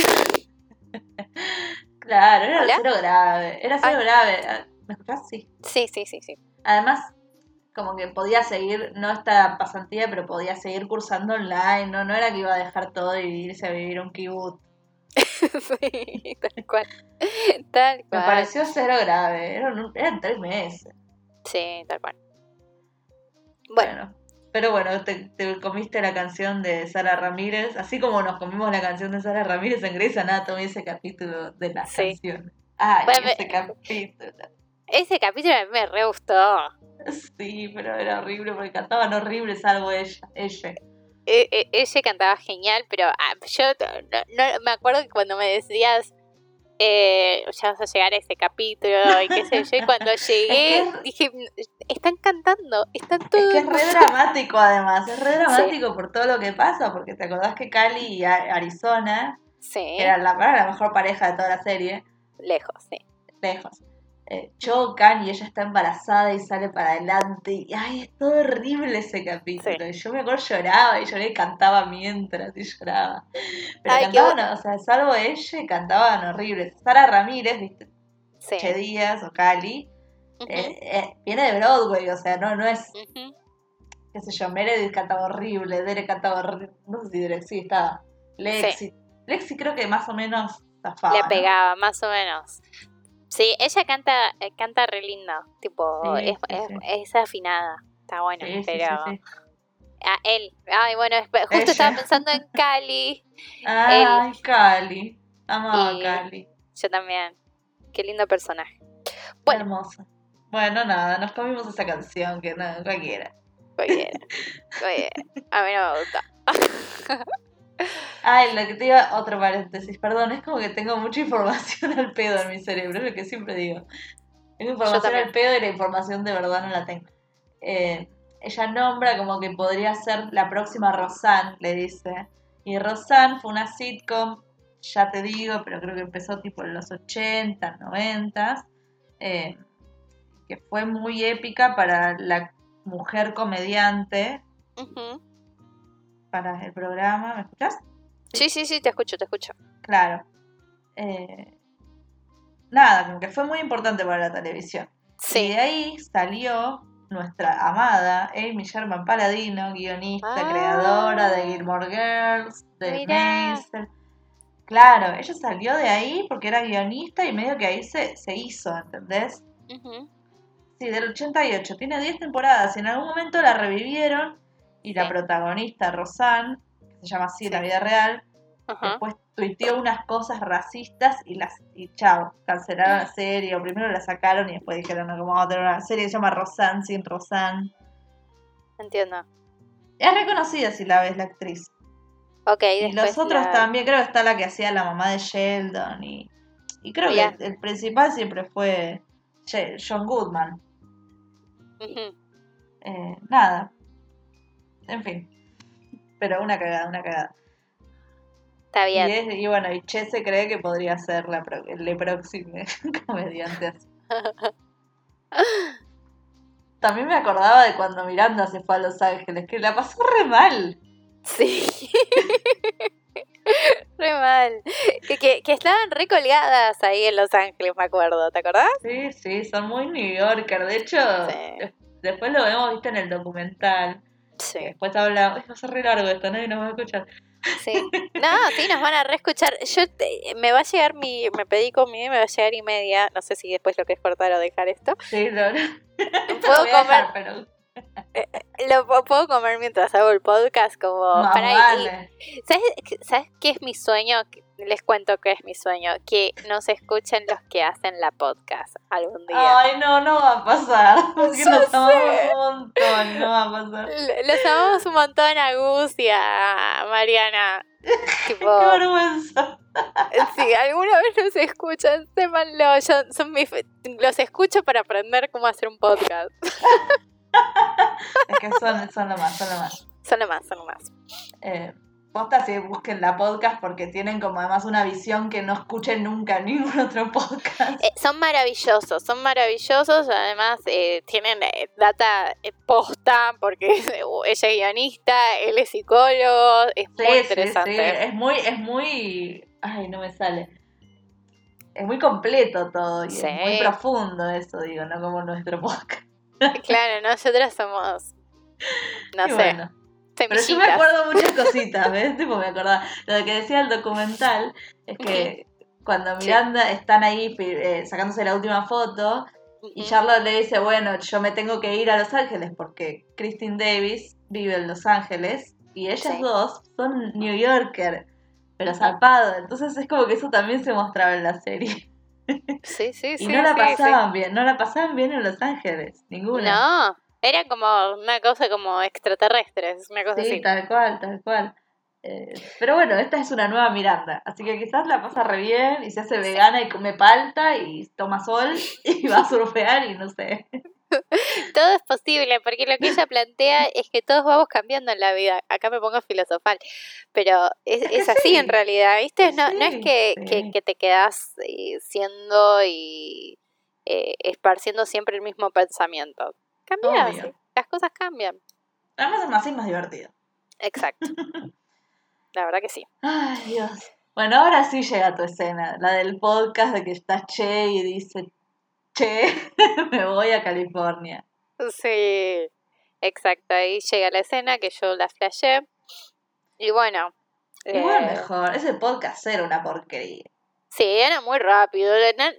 S2: Claro, era cero grave. ¿Me escuchás? Sí.
S1: Sí.
S2: Además, como que podía seguir, no esta pasantía, pero podía seguir cursando online, no era que iba a dejar todo y irse a vivir un kibutz.
S1: Sí, tal cual.
S2: Me pareció cero grave, eran 3 meses.
S1: Sí, tal cual.
S2: Bueno, pero bueno, te comiste la canción de Sara Ramírez, así como nos comimos la canción de Sara Ramírez en Grey's Anatomy, ese capítulo de las canciones. Ese capítulo.
S1: Ese capítulo a mí me re gustó.
S2: Sí, pero era horrible porque cantaban horrible salvo ella.
S1: Ella cantaba genial, pero yo no me acuerdo que cuando me decías ya vas a llegar a ese capítulo y qué sé yo, y cuando llegué dije, están cantando, están todos.
S2: Es que es re dramático además, es re dramático por todo lo que pasa, porque te acordás que Cali y Arizona, que era la mejor pareja de toda la serie.
S1: Lejos.
S2: Chocan y ella está embarazada y sale para adelante y ay, es todo horrible ese capítulo. Y yo me acuerdo lloraba y lloré y cantaba mientras y lloraba. Pero cantaban, o sea, salvo ella, cantaban horribles. Sara Ramírez, ¿viste? Che Díaz o Cali, viene de Broadway, o sea, no es, qué sé yo, Meredith cantaba horrible, Derek cantaba horrible, no sé si Derek sí estaba, Lexi creo que más o menos zafaba,
S1: le pegaba, ¿no? Más o menos. Sí, ella canta re lindo, tipo, es afinada, está bueno, pero...
S2: Sí.
S1: Él, bueno, justo estaba pensando en Cali.
S2: Ay, Cali, amaba a Cali.
S1: Yo también, qué lindo personaje. Bueno.
S2: Hermosa. Bueno, nada, nos comimos esa canción que no, cualquiera.
S1: A mí no me gusta.
S2: Ay, lo que te iba, otro paréntesis, perdón, es como que tengo mucha información al pedo en mi cerebro, es lo que siempre digo. Tengo información al pedo y la información de verdad no la tengo. Ella nombra como que podría ser la próxima Roseanne, le dice. Y Roseanne fue una sitcom, ya te digo, pero creo que empezó tipo en los 80, 90, que fue muy épica para la mujer comediante. Para el programa, ¿me escuchás?
S1: Sí, te escucho.
S2: Claro. Nada, como que fue muy importante para la televisión. Sí. Y de ahí salió nuestra amada Amy Sherman Palladino, guionista, creadora de Gilmore Girls, de Maisel. Claro, ella salió de ahí porque era guionista y medio que ahí se hizo, ¿entendés? Sí, del 88. Tiene 10 temporadas y en algún momento la revivieron y la protagonista, Roseanne, que se llama así en la vida real, después tuiteó unas cosas racistas y chao, cancelaron la serie, o primero la sacaron y después dijeron, no, ¿cómo vamos a tener una serie que se llama Roseanne sin Roseanne?
S1: Entiendo.
S2: Es reconocida si la ves, la actriz. Y los otros también, creo que está la que hacía la mamá de Sheldon y creo que el principal siempre fue John Goodman. Nada. En fin. Pero una cagada.
S1: Está bien.
S2: Y bueno, y Che se cree que podría ser el próximo comediante así. También me acordaba de cuando Miranda se fue a Los Ángeles, que la pasó re mal.
S1: Sí. Re mal. Que estaban re colgadas ahí en Los Ángeles, me acuerdo, ¿te acordás?
S2: Sí, son muy New Yorker. De hecho, después lo vemos, viste, en el documental. Sí. Después habla, va a ser re largo esto, nadie nos va a escuchar.
S1: Sí. No, sí, nos van a reescuchar. Yo me va a llegar me pedí comida, me va a llegar 1:30. No sé si después lo querés cortar o dejar esto.
S2: Sí, no.
S1: Puedo comer, pero... lo puedo comer mientras hago el podcast, como
S2: no,
S1: para
S2: vale.
S1: ¿Sabes qué es mi sueño? Les cuento qué es mi sueño, que nos escuchen los que hacen la podcast algún día.
S2: Ay, no va a pasar, porque nos amamos un montón, no va a pasar.
S1: Los amamos un montón a Gus y a Mariana. Tipo,
S2: qué vergüenza.
S1: Si alguna vez nos escuchan, sépanlo, los escucho para aprender cómo hacer un podcast.
S2: Es que son lo más.
S1: Son lo más.
S2: Posta, si busquen la podcast porque tienen como además una visión que no escuchen nunca en ningún otro podcast.
S1: Son maravillosos, además tienen data posta porque ella es guionista, él es psicólogo, es muy interesante.
S2: Sí, es muy, ay, no me sale. Es muy completo todo y es muy profundo eso, digo, no como nuestro podcast.
S1: Claro, nosotros somos, no sé. Bueno.
S2: Pero yo me acuerdo muchas cositas, ¿ves? Tipo, me acordaba. Lo que decía el documental es que cuando Miranda están ahí sacándose la última foto y Charlotte le dice, bueno, yo me tengo que ir a Los Ángeles porque Christine Davis vive en Los Ángeles y ellas dos son New Yorker, pero zarpado. Entonces es como que eso también se mostraba en la serie.
S1: Sí.
S2: Y no la pasaban bien en Los Ángeles, ninguna.
S1: No. Era como una cosa como extraterrestre, una cosa así.
S2: Sí, tal cual. Pero bueno, esta es una nueva Miranda, así que quizás la pasa re bien y se hace vegana y come palta y toma sol y va a surfear y no sé.
S1: Todo es posible, porque lo que ella plantea es que todos vamos cambiando en la vida. Acá me pongo filosofal, pero es así en realidad, ¿viste? No es que te quedás siendo y esparciendo siempre el mismo pensamiento. Cambia, sí, las cosas cambian.
S2: Además es más divertido.
S1: Exacto. La verdad que sí.
S2: Ay, Dios. Bueno, ahora sí llega tu escena, la del podcast de que está Che y dice, Che, me voy a California.
S1: Sí, exacto. Ahí llega la escena que yo la flashé. Y bueno.
S2: Igual mejor, ese podcast era una porquería.
S1: Sí, era muy rápido.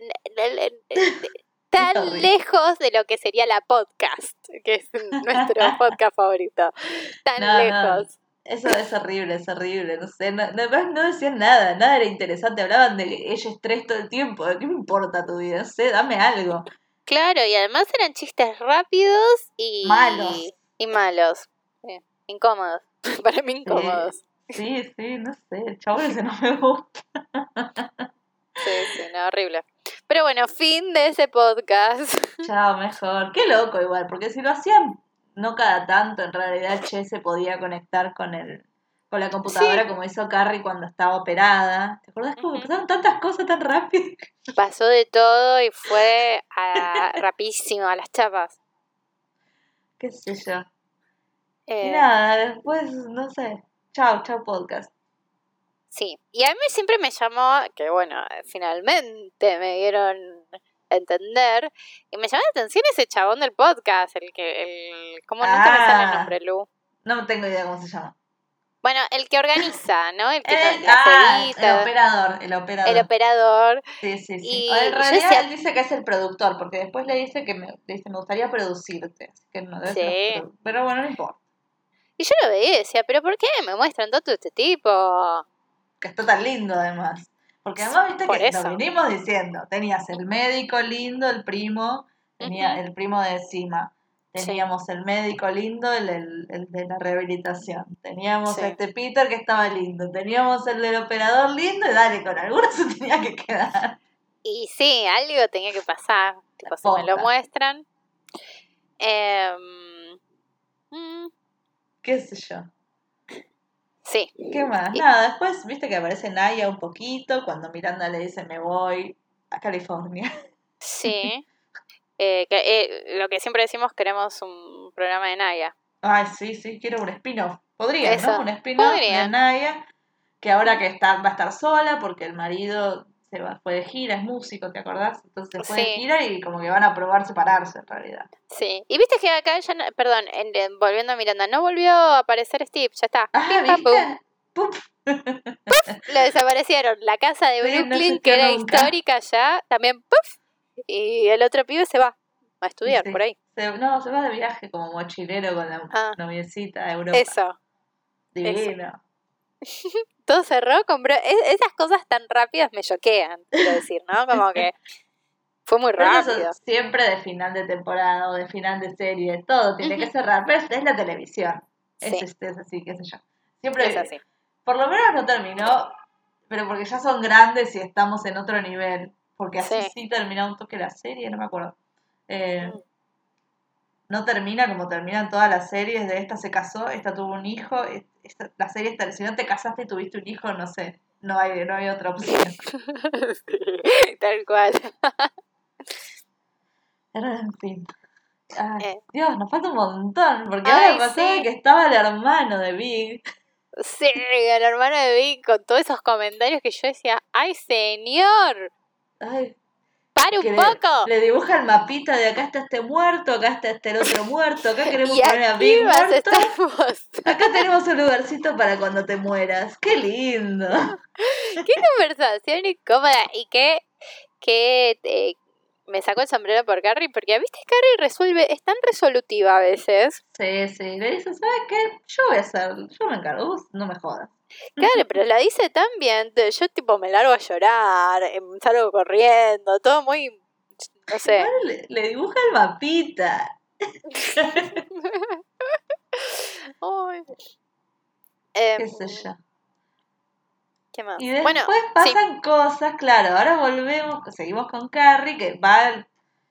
S1: Tan lejos de lo que sería la podcast, que es nuestro podcast favorito. Tan lejos.
S2: Eso es horrible, no sé, no decían nada era interesante, hablaban de ella estrés todo el tiempo, ¿qué me importa tu vida? No sé, dame algo.
S1: Claro, y además eran chistes rápidos y malos. Incómodos, para mí incómodos.
S2: Sí, no sé, el chabón ese no me gusta.
S1: Sí, no, horrible. Pero bueno, fin de ese podcast.
S2: Chao, mejor. Qué loco igual, porque si lo hacían no cada tanto, en realidad Che se podía conectar con la computadora como hizo Carrie cuando estaba operada. ¿Te acordás cómo pasaron tantas cosas tan rápido?
S1: Pasó de todo y fue rapidísimo a las chapas.
S2: Qué sé yo. Y nada, después, no sé. Chao podcast.
S1: Sí, y a mí siempre me llamó, que bueno, finalmente me dieron a entender, y me llamó la atención ese chabón del podcast, ¿cómo nunca me sale el nombre, Lu?
S2: No tengo idea cómo se llama.
S1: Bueno, el que organiza, ¿no? El que
S2: el operador. Sí.
S1: Y
S2: en realidad él dice que es el productor, porque después le dice me gustaría producirte, así que no debe ser pero bueno, no importa.
S1: Y yo lo veía y decía, ¿pero por qué me muestran todo este tipo?
S2: Que está tan lindo además. Porque además viste que lo venimos diciendo. Tenías el médico lindo, el primo, tenía el primo de encima. Teníamos el médico lindo, el de la rehabilitación. Teníamos este Peter que estaba lindo. Teníamos el del operador lindo y dale, con algunos se tenía que quedar.
S1: Y sí, algo tenía que pasar. Tipo, si me lo muestran.
S2: ¿Qué sé yo?
S1: Sí.
S2: ¿Qué más? Nada, después viste que aparece Naya un poquito cuando Miranda le dice me voy a California.
S1: Sí. Lo que siempre decimos, queremos un programa de Naya.
S2: Ay, sí, quiero un spin-off. Podrían, ¿no? Un spin-off de Naya, que ahora que va a estar sola porque el marido fue de gira, es músico, ¿te acordás? Entonces se fue de gira y como que van a probar separarse en realidad.
S1: Sí, y viste que acá ya, volviendo a Miranda, no volvió a aparecer Steve, ya está.
S2: ¿Viste?
S1: ¡Puf! Lo desaparecieron. La casa de Brooklyn, que era histórica ya, también ¡puf! Y el otro pibe se va a estudiar por ahí.
S2: Se va de viaje como mochilero con la noviecita de Europa.
S1: Eso.
S2: Divino.
S1: Todo cerró, esas cosas tan rápidas me choquean, quiero decir, ¿no? Como que fue muy rápido.
S2: Eso siempre de final de temporada o de final de serie, todo tiene que cerrar, pero es la televisión. Es así, qué sé yo. Siempre
S1: es así.
S2: Por lo menos no terminó, pero porque ya son grandes y estamos en otro nivel. Porque así sí terminó un toque la serie, no me acuerdo. No termina como terminan todas las series de esta se casó, esta tuvo un hijo, la serie está, si no te casaste y tuviste un hijo, no sé, no hay otra opción.
S1: Sí, tal cual.
S2: En fin. Ay, Dios, nos falta un montón, porque ahora pasaba que estaba el hermano de Big.
S1: Sí, el hermano de Big con todos esos comentarios que yo decía, ¡ay, señor!
S2: ¡Ay!
S1: ¡Para un poco!
S2: Le dibuja el mapita de acá está este muerto, acá está el otro muerto, acá queremos poner a Big muerto. Acá tenemos un lugarcito para cuando te mueras. ¡Qué lindo!
S1: ¡Qué conversación incómoda! Y que me sacó el sombrero por Carrie, porque viste Carrie es tan resolutiva a veces.
S2: Sí, le dice, ¿sabes qué? Yo me encargo, vos no me jodas.
S1: Claro, pero la dice tan bien, yo tipo me largo a llorar, salgo corriendo, todo muy, no sé.
S2: Le dibuja el mapita.
S1: Ay.
S2: ¿Qué sé yo?
S1: ¿Qué más?
S2: Y después pasan cosas, claro, ahora volvemos, seguimos con Carrie, que va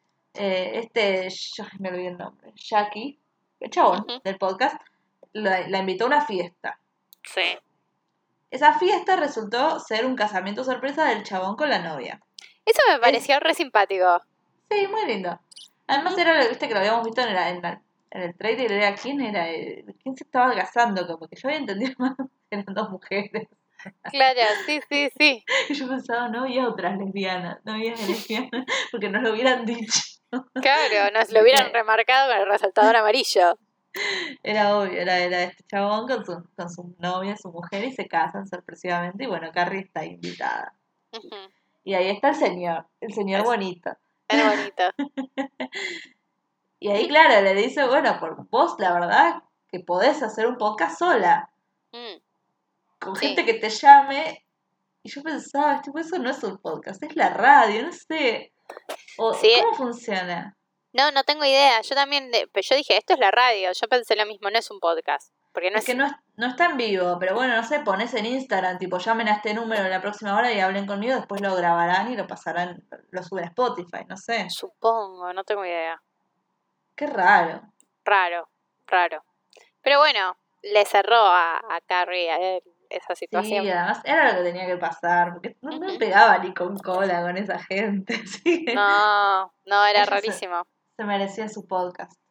S2: yo me olvidé el nombre, Jackie, el chabón del podcast, la invitó a una fiesta.
S1: Sí.
S2: Esa fiesta resultó ser un casamiento sorpresa del chabón con la novia.
S1: Eso me pareció re simpático.
S2: Sí, muy lindo. Además era, viste que lo habíamos visto en el trailer, era quién se estaba casando, como que yo había entendido más que eran dos mujeres.
S1: Claro, sí.
S2: Y yo pensaba, no había otras lesbianas, porque nos lo hubieran dicho.
S1: Claro, nos lo hubieran remarcado con el resaltador amarillo.
S2: Era obvio, era este chabón con su novia, su mujer, y se casan sorpresivamente, y bueno, Carrie está invitada.
S1: Uh-huh.
S2: Y ahí está el señor bonito.
S1: El bonito.
S2: Y ahí, claro, le dice, bueno, por vos, la verdad, que podés hacer un podcast sola. Con gente que te llame. Y yo pensaba, eso no es un podcast, es la radio, no sé. ¿Cómo funciona?
S1: No tengo idea. Yo también, yo dije, esto es la radio. Yo pensé lo mismo, no es un podcast. Porque
S2: que no está en vivo, pero bueno, no sé, pones en Instagram, tipo, llamen a este número en la próxima hora y hablen conmigo, después lo grabarán y lo pasarán, lo suben a Spotify, no sé.
S1: Supongo, no tengo idea.
S2: Qué raro.
S1: Raro. Pero bueno, le cerró a Carrie a él esa situación.
S2: Sí, además era lo que tenía que pasar, porque no pegaba ni con cola con esa gente. Así que
S1: no, era rarísimo.
S2: Se merecía su podcast.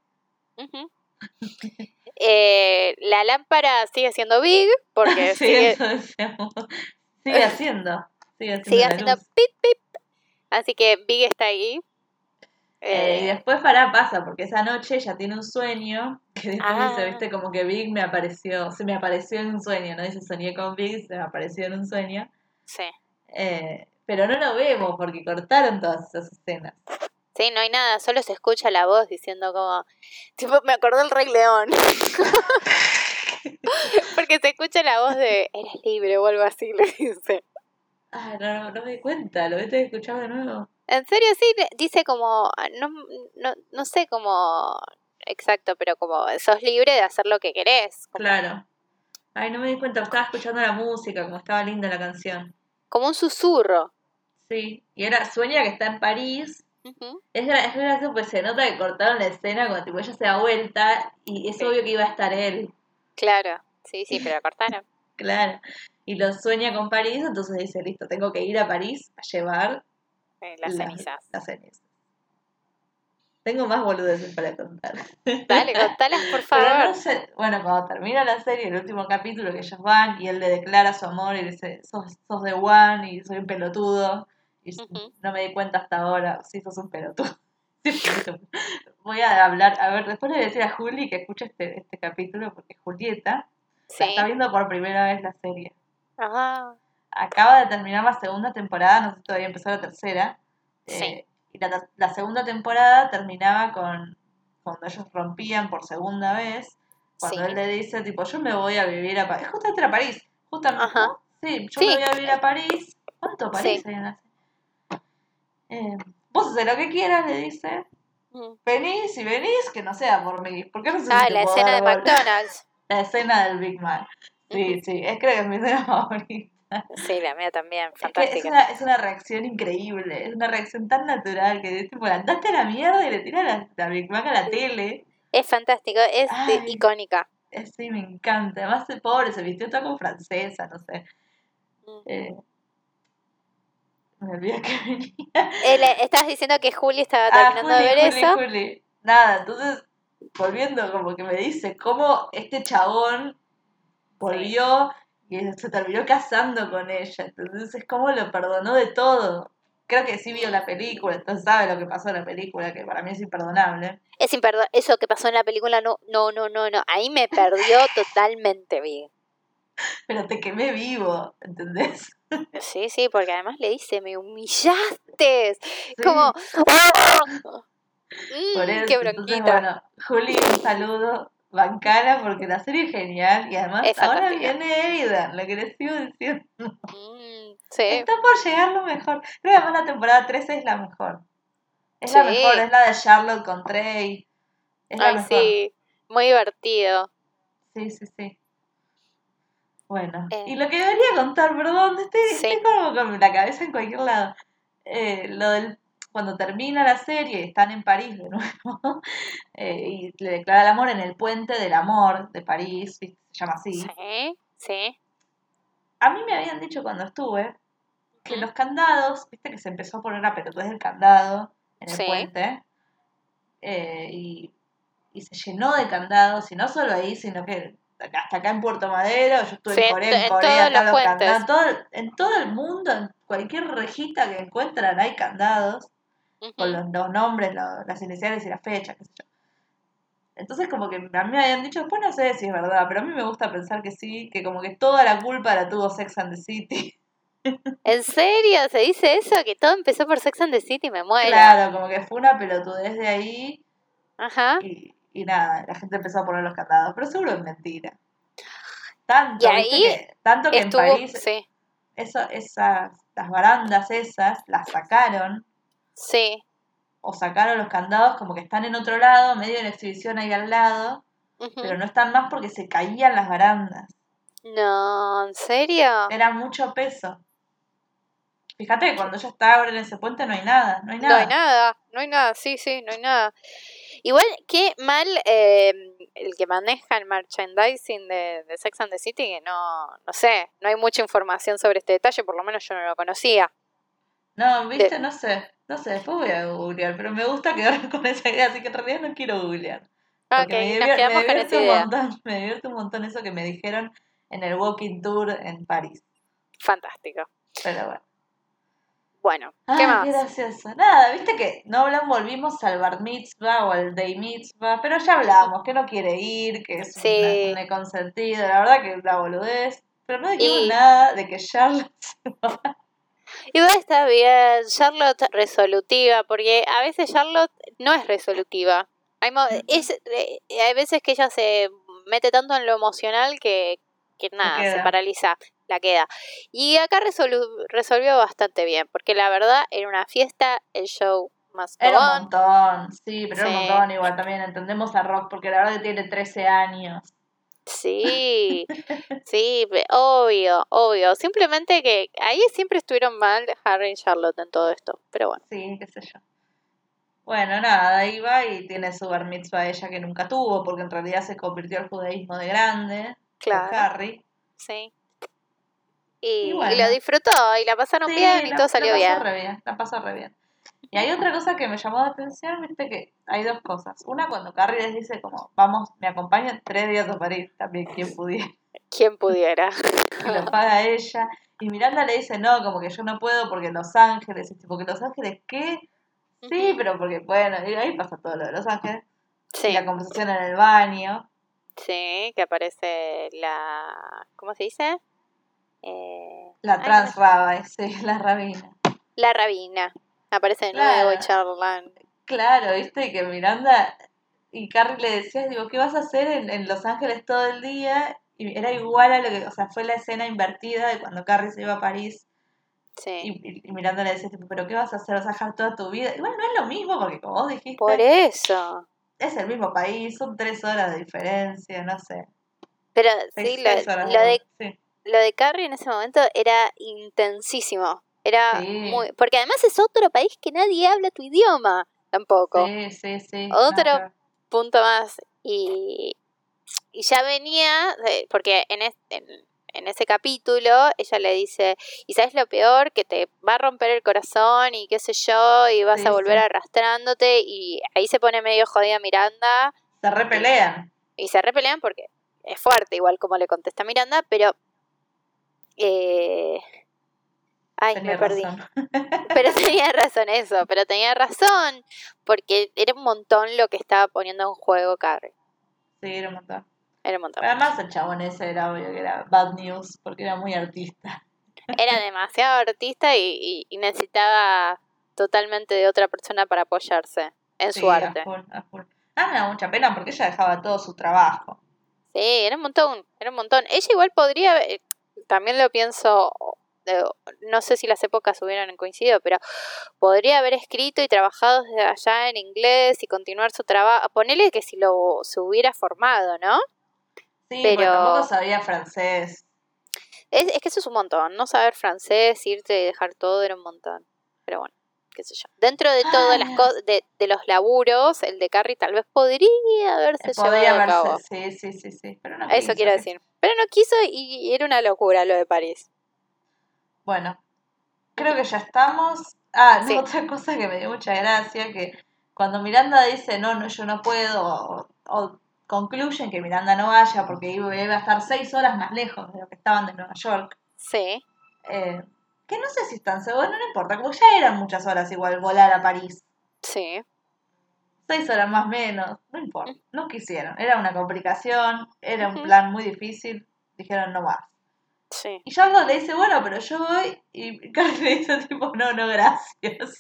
S1: La lámpara sigue siendo Big, porque
S2: sigue haciendo
S1: pip pip. Así que Big está ahí.
S2: Y después pasa, porque esa noche ella tiene un sueño, que después dice, viste, como que Big se me apareció en un sueño, ¿no? Dice, soñé con Big, se me apareció en un sueño.
S1: Sí.
S2: Pero no lo vemos, porque cortaron todas esas escenas.
S1: Sí, no hay nada, solo se escucha la voz diciendo como, tipo, me acordé del Rey León. Porque se escucha la voz de, eres libre o algo así, le dice.
S2: Ah, no me di cuenta, lo viste escuchado de nuevo.
S1: En serio, sí, dice como, no sé cómo exacto, pero como sos libre de hacer lo que querés. Como,
S2: claro. Ay, no me di cuenta, estaba escuchando la música, como estaba linda la canción.
S1: Como un susurro.
S2: Sí, y sueña que está en París. Es gracioso, pues se nota que cortaron la escena cuando tipo ella se da vuelta y es obvio que iba a estar él.
S1: Claro, sí, pero la cortaron.
S2: Claro, y lo sueña con París, entonces dice, listo, tengo que ir a París a llevar
S1: las cenizas.
S2: Tengo más boludeces para contar.
S1: Dale, contalas por favor.
S2: Pero no sé, bueno, cuando termina la serie, el último capítulo, que ellos van y él le declara su amor y le dice, sos de One y soy un pelotudo. Y no me di cuenta hasta ahora, sí, sos un pelotudo. Voy a hablar, a ver, después le voy a decir a Juli que escuche este capítulo, porque Julieta la está viendo por primera vez la serie.
S1: Ajá.
S2: Acaba de terminar la segunda temporada, no sé si todavía empezó la tercera.
S1: Sí.
S2: Y la segunda temporada terminaba cuando ellos rompían por segunda vez, cuando él le dice, tipo, yo me voy a vivir a París. Justamente a París. Justamente.
S1: Ajá.
S2: Sí, yo me voy a vivir a París. ¿Cuánto París hay en la vos haces lo que quieras, le dice. Venís, que no sea por mí. ¿Por qué no se
S1: la escena de McDonald's.
S2: La escena del Big Mac. Sí, creo que es mi escena favorita.
S1: Sí, la mía también, fantástica.
S2: Es una reacción increíble, es una reacción tan natural que tipo, andaste a la mierda y le tiras la Big Mac a la tele.
S1: Es fantástico, es icónica.
S2: Sí, me encanta. Además, el pobre se vistió todo con francesa, no sé. Me olvidé que venía.
S1: Estabas diciendo que Juli estaba terminando de ver eso.
S2: Juli. Nada, entonces, volviendo, como que me dice cómo este chabón volvió y se terminó casando con ella. Entonces es como lo perdonó de todo. Creo que sí vio la película, entonces sabe lo que pasó en la película, que para mí es imperdonable.
S1: Eso que pasó en la película, no. Ahí me perdió totalmente, bien.
S2: Pero te quemé vivo, ¿entendés?
S1: Sí, porque además le dice, me humillaste. Sí. Como, ¡oh!
S2: Por eso,
S1: qué bronquita.
S2: entonces, bueno, Juli, un saludo, bancana, porque la serie es genial y además ahora viene Aidan, lo que les sigo diciendo.
S1: Sí.
S2: Está por llegar lo mejor. Creo que además la temporada 13 es la mejor. Es la mejor, es la de Charlotte con Trey. Es la mejor.
S1: Sí, muy divertido.
S2: Sí. Bueno, y lo que debería contar, perdón, estoy como con la cabeza en cualquier lado. Lo del cuando termina la serie, están en París de nuevo, y le declara el amor en el puente del amor de París, ¿viste? Se llama así.
S1: Sí.
S2: A mí me habían dicho cuando estuve que los candados, viste que se empezó a poner a pelotudez el candado en el puente, y se llenó de candados, y no solo ahí, sino que hasta acá en Puerto Madero, yo estuve en Corea, acá los candados, en todo el mundo, en cualquier rejita que encuentran hay candados, con los nombres, las iniciales y las fechas, qué sé yo. Entonces como que a mí me habían dicho, después no sé si es verdad, pero a mí me gusta pensar que sí, que como que toda la culpa la tuvo Sex and the City.
S1: ¿En serio? ¿Se dice eso? Que todo empezó por Sex and the City, me muero.
S2: Claro, como que fue una pelotudez de ahí.
S1: Ajá.
S2: Y nada, la gente empezó a poner los candados, pero seguro es mentira. Tanto,
S1: y ahí
S2: tanto que
S1: estuvo,
S2: en París, las barandas esas las sacaron.
S1: Sí.
S2: O sacaron los candados como que están en otro lado, medio en exhibición ahí al lado, pero no están más porque se caían las barandas.
S1: No, ¿en serio?
S2: Era mucho peso. Fíjate que cuando ya está ahora en ese puente no hay nada.
S1: No hay nada, sí, no hay nada. Igual, qué mal el que maneja el merchandising de Sex and the City, que no sé, no hay mucha información sobre este detalle, por lo menos yo no lo conocía.
S2: No, viste, no sé, después voy a googlear, pero me gusta quedar con esa idea, así que en realidad no quiero googlear. Porque
S1: nos quedamos con esa idea.
S2: Me divierte un montón eso que me dijeron en el walking tour en París.
S1: Fantástico.
S2: Pero bueno.
S1: Bueno, ¿qué más?
S2: Qué gracioso. Nada, viste que no volvimos al bar mitzvah o al day mitzvah, pero ya hablamos, que no quiere ir, que es un consentido, la verdad que la boludez. Pero no dijimos nada de que Charlotte se va.
S1: Igual está bien, Charlotte resolutiva, porque a veces Charlotte no es resolutiva. Hay veces que ella se mete tanto en lo emocional que nada, se paraliza, la queda. Y acá resolvió bastante bien, porque la verdad era una fiesta, el show más
S2: Era un montón, sí, pero era un montón igual también. Entendemos a Rock porque la verdad que tiene 13 años.
S1: Sí, obvio. Simplemente que ahí siempre estuvieron mal Harry y Charlotte en todo esto, pero bueno.
S2: Sí, qué sé yo. Bueno, nada, ahí va y tiene su bar mitzvah ella que nunca tuvo, porque en realidad se convirtió al judaísmo de grande, con Harry.
S1: Sí.
S2: Y bueno,
S1: lo disfrutó, y la pasaron bien, y todo salió bien.
S2: La pasó re bien. Y hay otra cosa que me llamó la atención, viste que hay dos cosas. Una, cuando Carrie les dice como, vamos, me acompañan 3 días a París, también quien pudiera.
S1: Quien pudiera.
S2: Y lo paga ella. Y Miranda le dice, no, como que yo no puedo porque Los Ángeles, porque Los Ángeles, ¿qué? Sí, pero porque, bueno, y ahí pasa todo lo de Los Ángeles. Sí. Y la conversación en el baño.
S1: Sí, que aparece ¿cómo se dice?
S2: La trans rabia, sí, la rabina.
S1: La rabina. Aparece de nuevo y charlan.
S2: Claro, viste, y que Miranda y Carrie le decías, digo, ¿qué vas a hacer en Los Ángeles todo el día? Y era igual a lo que, o sea, fue la escena invertida de cuando Carrie se iba a París. Sí. Y Miranda le decía, tipo, ¿pero qué vas a hacer? ¿Vas a dejar toda tu vida? Igual no es lo mismo, porque como vos dijiste...
S1: Por eso.
S2: Es el mismo país, son 3 horas de diferencia, no sé.
S1: Pero sí, lo de Carrie en ese momento era intensísimo. Era muy... Porque además es otro país que nadie habla tu idioma tampoco.
S2: Sí.
S1: Otro punto más. Y ya venía, porque en ese capítulo ella le dice, ¿y sabes lo peor? Que te va a romper el corazón y qué sé yo, y vas a volver arrastrándote, y ahí se pone medio jodida Miranda.
S2: Se repelean.
S1: Y se repelean porque es fuerte igual como le contesta Miranda, pero... me perdí. Pero tenía razón porque era un montón lo que estaba poniendo en juego Carrie.
S2: Sí, era un montón.
S1: Pero
S2: además el chabón ese era obvio que era bad news porque era muy artista.
S1: Era demasiado artista y necesitaba totalmente de otra persona para apoyarse en su arte.
S2: A full. Me da mucha pena porque ella dejaba todo su trabajo.
S1: Sí, era un montón. Ella igual podría, también lo pienso, no sé si las épocas hubieran coincidido, pero podría haber escrito y trabajado desde allá en inglés y continuar su trabajo. Ponele que si se hubiera formado, ¿no?
S2: Sí, pero tampoco sabía francés.
S1: Es que eso es un montón. No saber francés, irte y dejar todo era un montón. Pero bueno, qué sé yo. Dentro de todas las cosas, de los laburos, el de Carrie tal vez podría haberse llevado a cabo.
S2: Sí. Pero no
S1: Eso quiero decir. Pero no quiso y era una locura lo de París.
S2: Bueno, creo que ya estamos. No,
S1: Sí.
S2: otra cosa que me dio mucha gracia, que cuando Miranda dice, no, yo no puedo, o concluyen que Miranda no vaya porque iba a estar 6 horas más lejos de lo que estaban de Nueva York.
S1: Sí.
S2: Que no sé si están seguros, no importa, como ya eran muchas horas igual volar a París.
S1: Sí.
S2: 6 horas más menos, no importa, no quisieron. Era una complicación, era un plan muy difícil, dijeron no vas.
S1: Sí.
S2: Y Charlotte le dice, bueno, pero yo voy, y Carrie le dice tipo, no, gracias.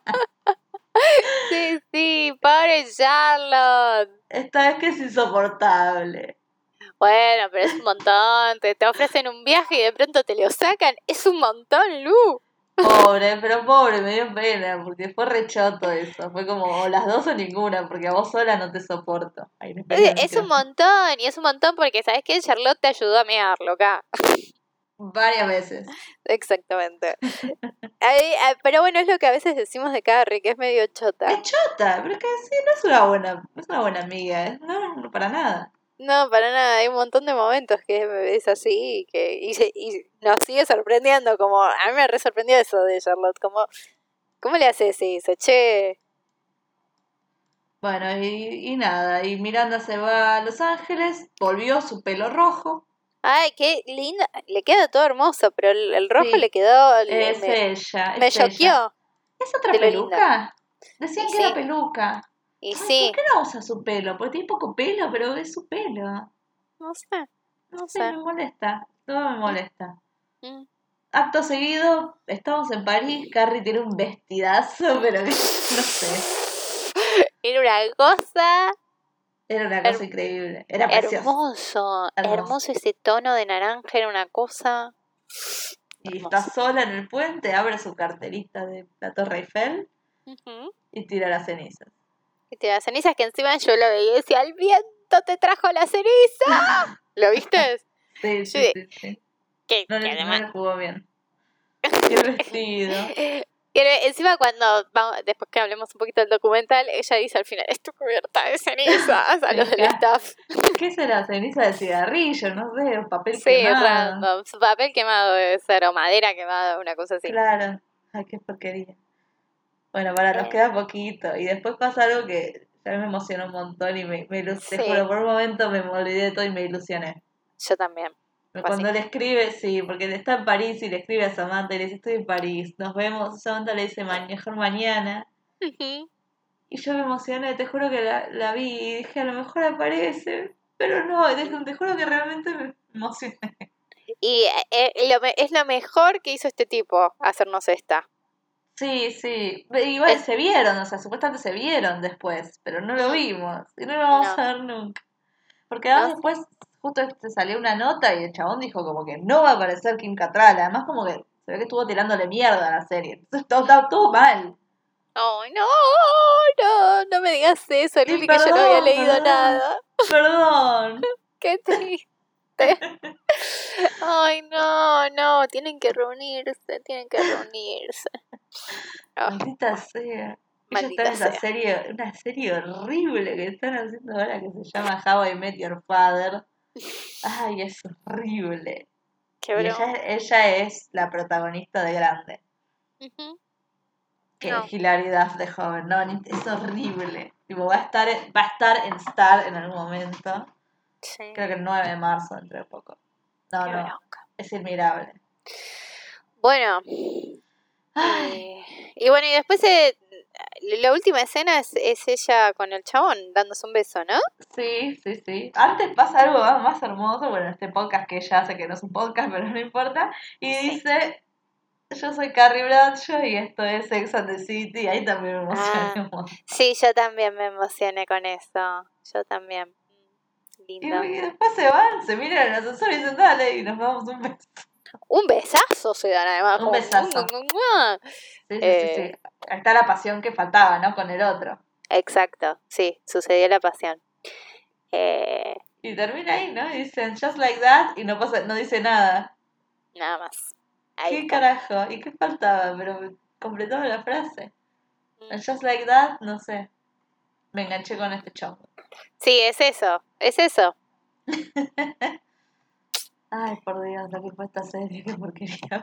S1: Sí, pobre Charlotte.
S2: Esta vez que es insoportable.
S1: Bueno, pero es un montón. Te ofrecen un viaje y de pronto te lo sacan. Es un montón, Lu.
S2: Pobre, me dio pena, porque fue rechoto eso. Fue como, o las dos o ninguna, porque a vos sola no te soporto. Ay, no
S1: Es un montón, y es un montón porque, ¿sabes qué? Charlotte te ayudó a mearlo acá.
S2: Varias veces.
S1: Exactamente. Pero bueno, es lo que a veces decimos de Carrie, que es medio chota.
S2: Es chota, pero es que sí, no es una buena amiga, no para nada.
S1: No, para nada, hay un montón de momentos que es así y nos sigue sorprendiendo, como a mí me re sorprendió eso de Charlotte, como, ¿cómo le haces eso? Che.
S2: Bueno, y nada, y Miranda se va a Los Ángeles, volvió su pelo rojo.
S1: Ay, qué linda, le queda todo hermoso, pero el rojo
S2: Sí,
S1: le quedó, me
S2: es ella.
S1: choqueó
S2: ¿Es otra
S1: de lo linda.
S2: peluca? Decían
S1: Y
S2: que era
S1: sí,
S2: peluca.
S1: y
S2: Ay, ¿por
S1: sí,
S2: qué no usa su pelo? Porque tiene poco pelo, pero es su pelo.
S1: no sé,
S2: No
S1: no
S2: sé,
S1: sé.
S2: me molesta. Todo me molesta.
S1: Mm.
S2: Acto seguido, estamos en París, Carrie tiene un vestidazo, pero que no sé.
S1: Era una cosa
S2: Era una cosa increíble. Era precioso.
S1: hermoso ese tono de naranja, era una cosa
S2: Y está
S1: hermosa.
S2: sola en el puente, abre su carterita de la Torre Eiffel
S1: Ujú.
S2: y tira las cenizas.
S1: Y te las cenizas que encima yo lo veía y decía, el viento te trajo la ceniza. ¿Lo viste?
S2: Sí.
S1: Que
S2: No
S1: además...
S2: le jugó bien. Y el vestido.
S1: Encima después que hablemos un poquito del documental, ella dice al final, estoy cubierta de cenizas a los del staff.
S2: ¿Qué será? Ceniza de cigarrillo, no sé, papel
S1: Sí,
S2: quemado.
S1: random. Su papel quemado debe ser, o madera quemada, una cosa así.
S2: Claro. Ay, qué porquería. Bueno, nos queda poquito. Y después pasa algo que a mí me emocionó un montón y te juro, por un momento me olvidé de todo y me ilusioné.
S1: Yo también.
S2: Cuando le escribe, sí, porque está en París y le escribe a Samantha y le dice, estoy en París, nos vemos. Samantha le dice, mejor mañana.
S1: Uh-huh.
S2: Y yo me emocioné, te juro que la vi y dije, a lo mejor aparece. Pero no, te juro que realmente me emocioné.
S1: Y es lo mejor que hizo este tipo, hacernos esta.
S2: Sí. Igual se vieron, o sea, supuestamente se vieron después, pero no lo vimos. Y no lo vamos a ver nunca. Porque además después justo te salió una nota y el chabón dijo como que no va a aparecer Kim Cattrall. Además como que se ve que estuvo tirándole mierda a la serie. Entonces todo mal.
S1: Ay, no me digas eso,
S2: Y
S1: Luli, que yo no había leído nada.
S2: Perdón.
S1: Qué triste. Ay, no, tienen que reunirse. Oh,
S2: Maldita sea. Ellos están
S1: maldita
S2: en esa
S1: sea.
S2: serie, una serie horrible que están haciendo ahora que se llama How I Met Your Father. Ay, es horrible.
S1: Qué
S2: Y
S1: broma.
S2: ella es la protagonista de Grande.
S1: Uh-huh.
S2: Qué hilaridad de joven, ¿no? Es horrible. Tipo, va a estar en Star en algún momento.
S1: Sí.
S2: Creo que el 9 de marzo, dentro de poco. No,
S1: Bronca.
S2: es admirable.
S1: Bueno. Y bueno, y después la última escena es ella con el chabón dándose un beso, ¿no?
S2: Sí. Antes pasa algo más hermoso, bueno, este podcast que ella hace que no es un podcast, pero no importa. Y dice, yo soy Carrie Bradshaw y esto es Sex and the City. Ahí también me emocioné un montón.
S1: Sí, yo también me emocioné con eso. Yo también. Lindo.
S2: Y después se van, se miran en el ascensor y dicen, dale, y nos damos un beso.
S1: Un besazo se dan además.
S2: Un besazo. Sí. Ahí está la pasión que faltaba, ¿no? Con el otro.
S1: Exacto, sí, sucedió la pasión.
S2: Y termina ahí, ¿no? Y dicen, just like that, y no dice nada.
S1: nada más. Ahí
S2: ¿Qué
S1: está.
S2: carajo? ¿Y qué faltaba? Pero completame la frase. El Just Like That, no sé. Me enganché con este chongo.
S1: Sí, es eso.
S2: Ay, por Dios, lo que fue esta serie, qué porquería.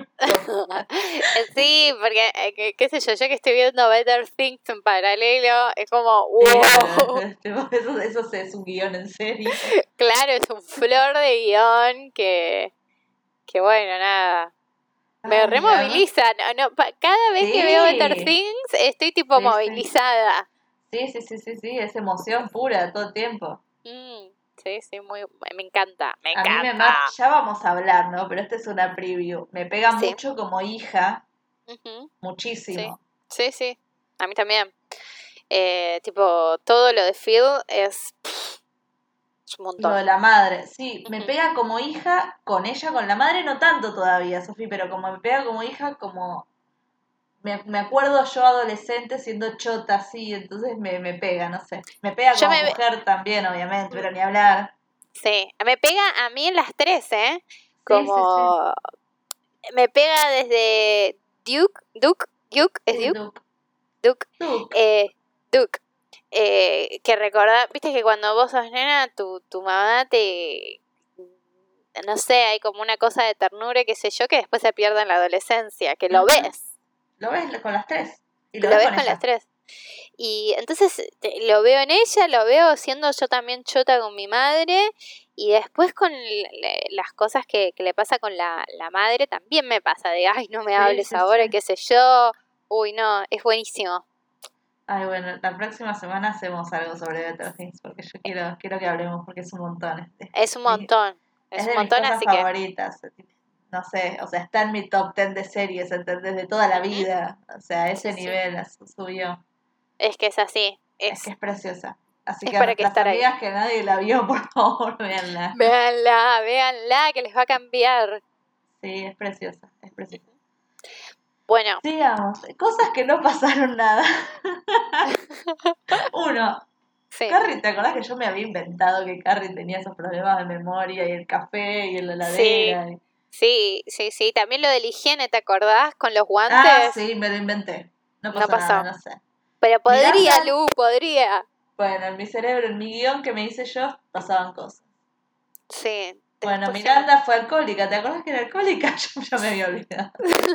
S1: Sí, porque, qué sé yo que estoy viendo Better Things en paralelo, es como, wow.
S2: Eso es un guión en serio.
S1: Claro, es un flor de guión que bueno, nada. Me removiliza. Cada vez que veo Better Things estoy tipo movilizada.
S2: Sí, es emoción pura todo el tiempo.
S1: Sí, me encanta.
S2: A mí me mata, ya vamos a hablar, ¿no? Pero esta es una preview. Me pega mucho como hija, muchísimo.
S1: Sí, a mí también. Tipo, todo lo de Phil es un montón.
S2: Lo de la madre, sí, me pega como hija con ella, con la madre no tanto todavía, Sofi, pero como me pega como hija, como... Me acuerdo yo adolescente siendo chota así, entonces me pega, no sé. Me pega como mujer también, obviamente, pero ni hablar.
S1: Sí, me pega a mí en las tres, ¿eh? Como... Sí. Me pega desde Duke, ¿es Duke? Duke. Que recordar, viste que cuando vos sos nena, tu mamá te... No sé, hay como una cosa de ternura, qué sé yo, que después se pierde en la adolescencia, que lo ves.
S2: Lo ves con las tres.
S1: Y lo ves con las tres. Y entonces lo veo en ella, lo veo siendo yo también chota con mi madre, y después con las cosas que le pasa con la madre también me pasa, de ay, no me hables ahora, qué sé yo. Uy, no, es buenísimo.
S2: Ay, bueno, la próxima semana hacemos algo sobre Better Things, porque yo quiero que hablemos, porque es un montón.
S1: Es un montón.
S2: Es de mis cosas favoritas. No sé, o sea, está en mi top 10 de series, ¿entendés? De toda la vida. O sea, a ese nivel subió.
S1: Es que es así.
S2: Es que es preciosa. Así que
S1: para
S2: a las amigas que nadie la vio, por favor, véanla.
S1: Véanla, que les va a cambiar.
S2: Sí, es preciosa.
S1: Bueno.
S2: Sigamos. Cosas que no pasaron nada. Uno. Sí. Carrie, ¿te acordás que yo me había inventado que Carrie tenía esos problemas de memoria y el café y la heladera?
S1: Sí. También lo de la higiene, ¿te acordás? Con los guantes.
S2: Ah, sí, me lo inventé. No pasó nada, no sé.
S1: Pero podría, Lu, podría.
S2: Bueno, en mi cerebro, en mi guión que me hice yo, pasaban cosas.
S1: Sí.
S2: Bueno, Miranda fue alcohólica. ¿Te acordás que era alcohólica? Yo ya me había olvidado.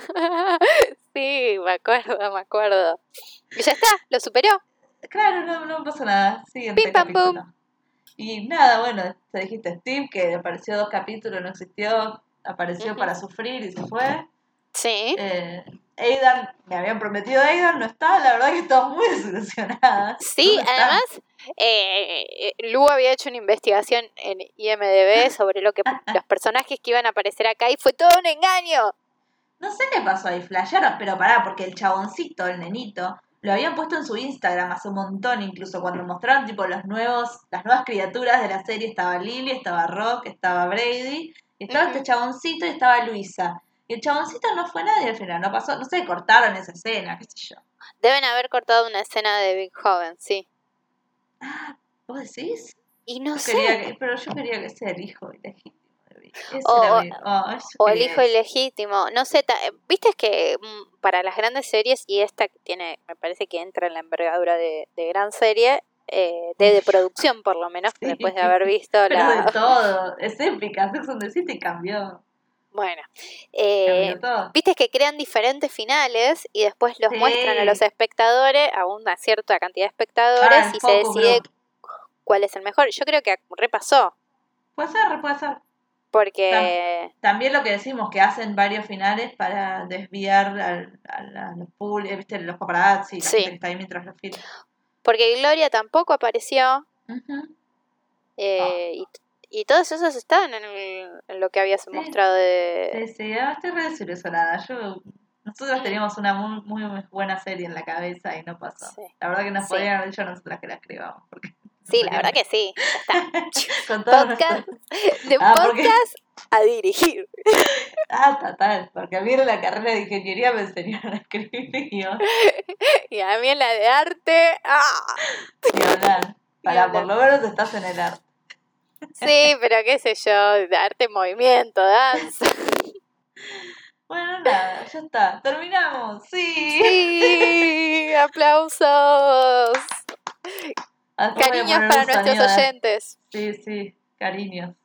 S1: Sí, me acuerdo. Y ya está, lo superó.
S2: Claro, no pasa nada. Siguiente capítulo. Pum. Y nada, bueno, te dijiste Steve, que apareció 2 capítulos, no existió. Apareció para sufrir y se fue.
S1: Sí.
S2: Aidan, me habían prometido Aidan, no está. La verdad que estaba muy desilusionada.
S1: Sí, además, Lu había hecho una investigación en IMDb sobre los personajes que iban a aparecer acá y fue todo un engaño.
S2: No sé qué pasó ahí, flashearon, pero pará, porque el chaboncito, el nenito, lo habían puesto en su Instagram hace un montón, incluso cuando mostraron tipo las nuevas criaturas de la serie. Estaba Lily, estaba Rock, estaba Brady, y estaba este chaboncito y estaba Luisa. Y el chaboncito no fue nadie al final, no pasó, no sé, cortaron esa escena, qué sé yo.
S1: Deben haber cortado una escena de Big Joven, sí.
S2: Ah, ¿vos decís?
S1: Y no sé.
S2: Pero yo quería que sea el hijo ilegítimo de Big.
S1: O el hijo ilegítimo. No sé, viste que para las grandes series, y esta que tiene, me parece que entra en la envergadura de gran serie, de producción por lo menos, sí. Después de haber visto
S2: pero de todo, es épica, Sex and the City cambió.
S1: Bueno, viste que crean diferentes finales y después los muestran a los espectadores, a una cierta cantidad de espectadores, y se decide cuál es el mejor. Yo creo que repasó.
S2: Puede ser.
S1: Porque...
S2: También lo que decimos, que hacen varios finales para desviar a los públicos, ¿viste? Los paparazzi, la gente que está ahí mientras los filman.
S1: Porque Gloria tampoco apareció. Y todos esos estaban en lo que habías mostrado de...
S2: Sí, estoy re desilusionada. Nosotros teníamos una muy buena serie en la cabeza y no pasó. Sí. La verdad que nos podrían haber dicho nosotras que la escribamos.
S1: Sí, la verdad que sí. Ya está.
S2: Con todo
S1: podcast, de un podcast a dirigir.
S2: Total. Porque a mí en la carrera de ingeniería me enseñaron a escribir guión.
S1: Y a mí en la de arte...
S2: Ni hablar. Por lo menos estás en el arte.
S1: Sí, pero qué sé yo, de arte en movimiento, danza.
S2: Bueno, nada, ya está. Terminamos. Sí.
S1: Sí, aplausos. Cariños para nuestros oyentes.
S2: Sí, cariños.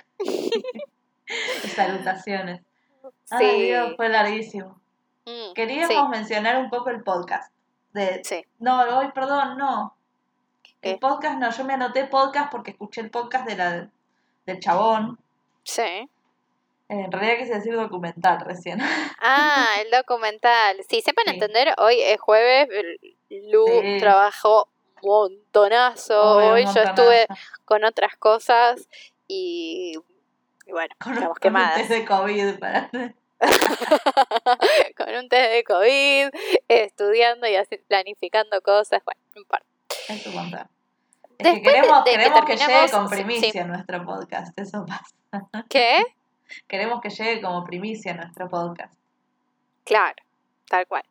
S2: Y salutaciones.
S1: Sí.
S2: Ay, Dios, fue larguísimo.
S1: Sí.
S2: Queríamos mencionar un poco el podcast.
S1: Sí.
S2: No, hoy, perdón, no.
S1: ¿Qué?
S2: El podcast no, yo me anoté podcast porque escuché el podcast del chabón.
S1: Sí.
S2: En realidad quise decir documental recién.
S1: Ah, el documental. Sí, sepan entender, hoy es jueves, Lu trabajó montonazo hoy, yo estuve con otras cosas y bueno, estamos quemadas.
S2: Un test de COVID para...
S1: con un test de COVID, estudiando y así, planificando cosas, bueno, no importa.
S2: Es un montón.
S1: Es
S2: que queremos que llegue con primicia nuestro podcast, eso pasa.
S1: ¿Qué?
S2: Queremos que llegue como primicia nuestro podcast.
S1: Claro, tal cual.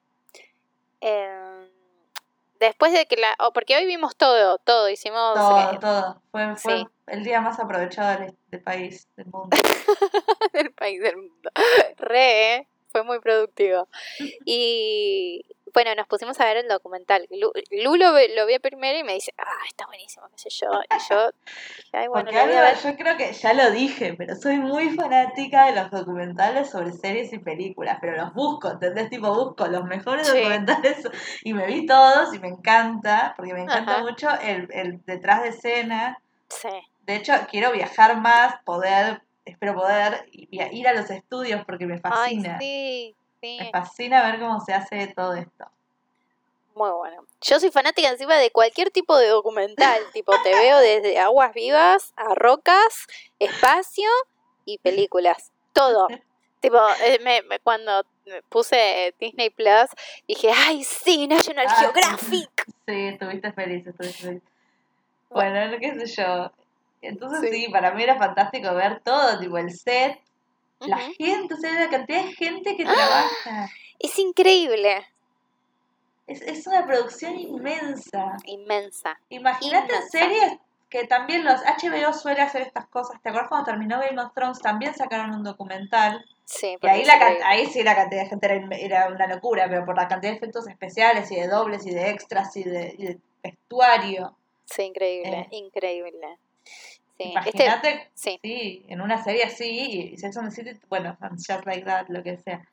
S1: Después de que porque hoy vimos todo, hicimos...
S2: Todo. Fue el día más aprovechado del país, del mundo.
S1: del país, del mundo. Fue muy productivo. Y bueno, nos pusimos a ver el documental. Lu lo vio primero y me dice, está buenísimo, qué sé yo. Y yo dije, ay, bueno,
S2: porque
S1: lo voy a ver.
S2: Yo creo que ya lo dije, pero soy muy fanática de los documentales sobre series y películas, pero los busco, ¿entendés? Tipo, busco los mejores documentales y me vi todos y me encanta, porque me encanta mucho el detrás de escena.
S1: Sí.
S2: De hecho, quiero viajar más, espero poder ir a los estudios porque me fascina.
S1: Ay, sí.
S2: Me fascina ver cómo se hace todo esto.
S1: Muy bueno. Yo soy fanática encima de cualquier tipo de documental. Tipo, te veo desde Aguas Vivas a Rocas, Espacio y películas. Todo. Tipo, cuando me puse Disney Plus, dije, ¡ay, sí! National Geographic.
S2: Sí, estuviste feliz. Bueno, qué sé yo. Entonces sí, para mí era fantástico ver todo, tipo el set, la gente, o sea, la cantidad de gente que trabaja.
S1: Es increíble.
S2: Es una producción inmensa.
S1: Imagínate
S2: en series que también los HBO suele hacer estas cosas. ¿Te acuerdas cuando terminó Game of Thrones? También sacaron un documental.
S1: Sí,
S2: y ahí sí la cantidad de gente era una locura, pero por la cantidad de efectos especiales y de dobles y de extras y de vestuario.
S1: Sí, increíble. Sí.
S2: Imagínate, sí, en una serie así, y Sex and the City, bueno, Just Like That, lo que sea.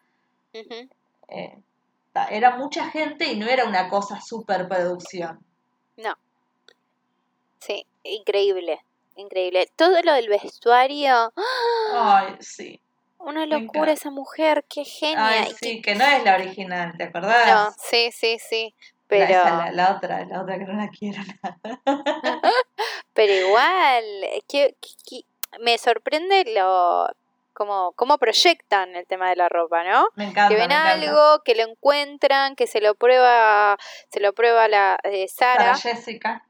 S2: Era mucha gente y no era una cosa super producción.
S1: No. Sí, increíble. Todo lo del vestuario.
S2: Ay, sí.
S1: Una locura esa mujer, qué genia.
S2: Ay, sí, que no es la original, ¿te acordás?
S1: No, sí. Pero...
S2: La otra que no la quiero nada.
S1: Pero igual, me sorprende cómo proyectan el tema de la ropa, ¿no?
S2: Me encanta.
S1: Que ven algo, que lo encuentran, que se lo prueba la Sara
S2: Jessica.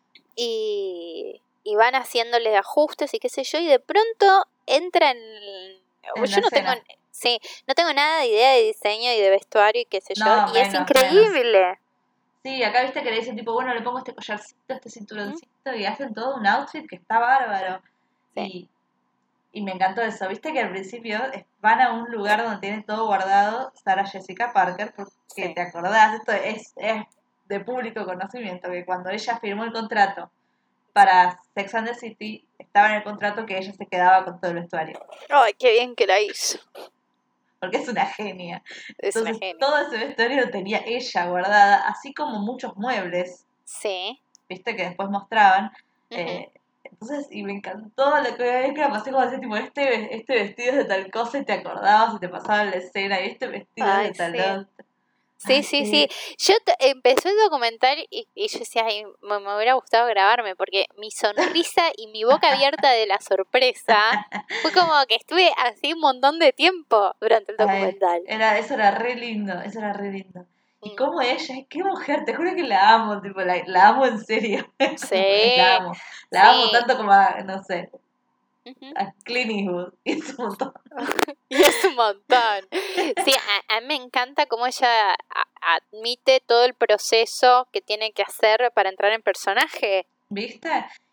S1: Y van haciéndole ajustes y qué sé yo, y de pronto entra yo no tengo nada de idea de diseño y de vestuario y qué sé yo, y es increíble.
S2: Menos. Sí, acá viste que le dicen tipo, bueno, le pongo este collarcito, este cinturoncito, y hacen todo un outfit que está bárbaro. Sí. Y me encantó eso. Viste que al principio van a un lugar donde tienen todo guardado Sarah Jessica Parker, porque te acordás, esto es de público conocimiento, que cuando ella firmó el contrato para Sex and the City, estaba en el contrato que ella se quedaba con todo el vestuario.
S1: Ay, qué bien que la hizo.
S2: Porque es una genia. Entonces, todo ese vestuario lo tenía ella guardada, así como muchos muebles.
S1: Sí.
S2: Viste que después mostraban. Entonces, y me encantó lo que la pasé como decir, tipo, este vestido es de tal cosa y te acordabas y te pasaba la escena, y este vestido es de tal otra.
S1: Sí. Yo empecé el documental y yo decía, ay, me hubiera gustado grabarme, porque mi sonrisa y mi boca abierta de la sorpresa fue como que estuve así un montón de tiempo durante el documental.
S2: Eso era re lindo. Y como ella, qué mujer, te juro que la amo, tipo, la amo en serio.
S1: Sí.
S2: La amo tanto como a, no sé, a Clint Eastwood.
S1: Y es un montón. Sí, a mí me encanta cómo ella admite todo el proceso que tiene que hacer para entrar en personaje.
S2: ¿Viste?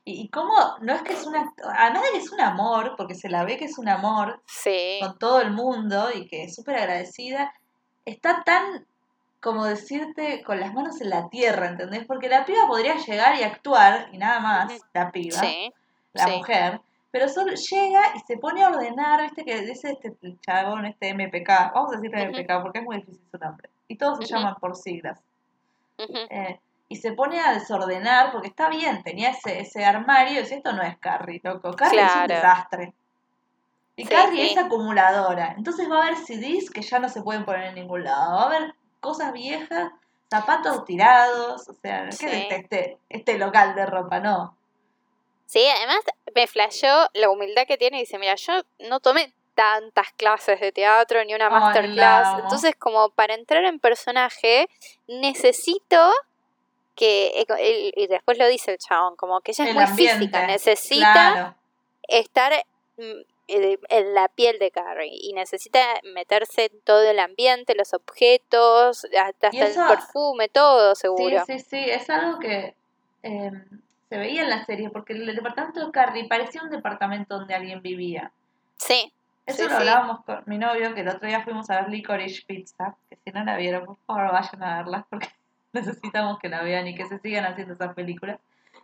S2: Y cómo, no es que es además de que es un amor, porque se la ve que es un amor con todo el mundo y que es súper agradecida, está tan, como decirte, con las manos en la tierra, ¿entendés? Porque la piba podría llegar y actuar, y nada más, la piba, la mujer, pero solo llega y se pone a ordenar, viste que dice este chabón, este MPK, vamos a decirle MPK porque es muy difícil su nombre, y todos se llaman por siglas. Y se pone a desordenar, porque está bien, tenía ese armario, y dice, esto no es Carrie, loco, Carrie es un desastre. Y Carrie es acumuladora, entonces va a haber CDs que ya no se pueden poner en ningún lado, va a haber cosas viejas, zapatos tirados, o sea, ¿qué es este local de ropa? No.
S1: Sí, además me flasheó la humildad que tiene y dice, mira, yo no tomé tantas clases de teatro ni una masterclass, entonces como para entrar en personaje necesito que, y después lo dice el chabón, como que ella es muy física, necesita estar en la piel de Carrie y necesita meterse en todo el ambiente, los objetos, hasta el perfume, todo seguro.
S2: Sí, es algo que se veía en la serie, porque el departamento de Carrie parecía un departamento donde alguien vivía.
S1: Sí.
S2: Eso lo hablábamos con mi novio, que el otro día fuimos a ver Licorice Pizza, que si no la vieron, por favor vayan a verla, porque necesitamos que la vean y que se sigan haciendo esas películas.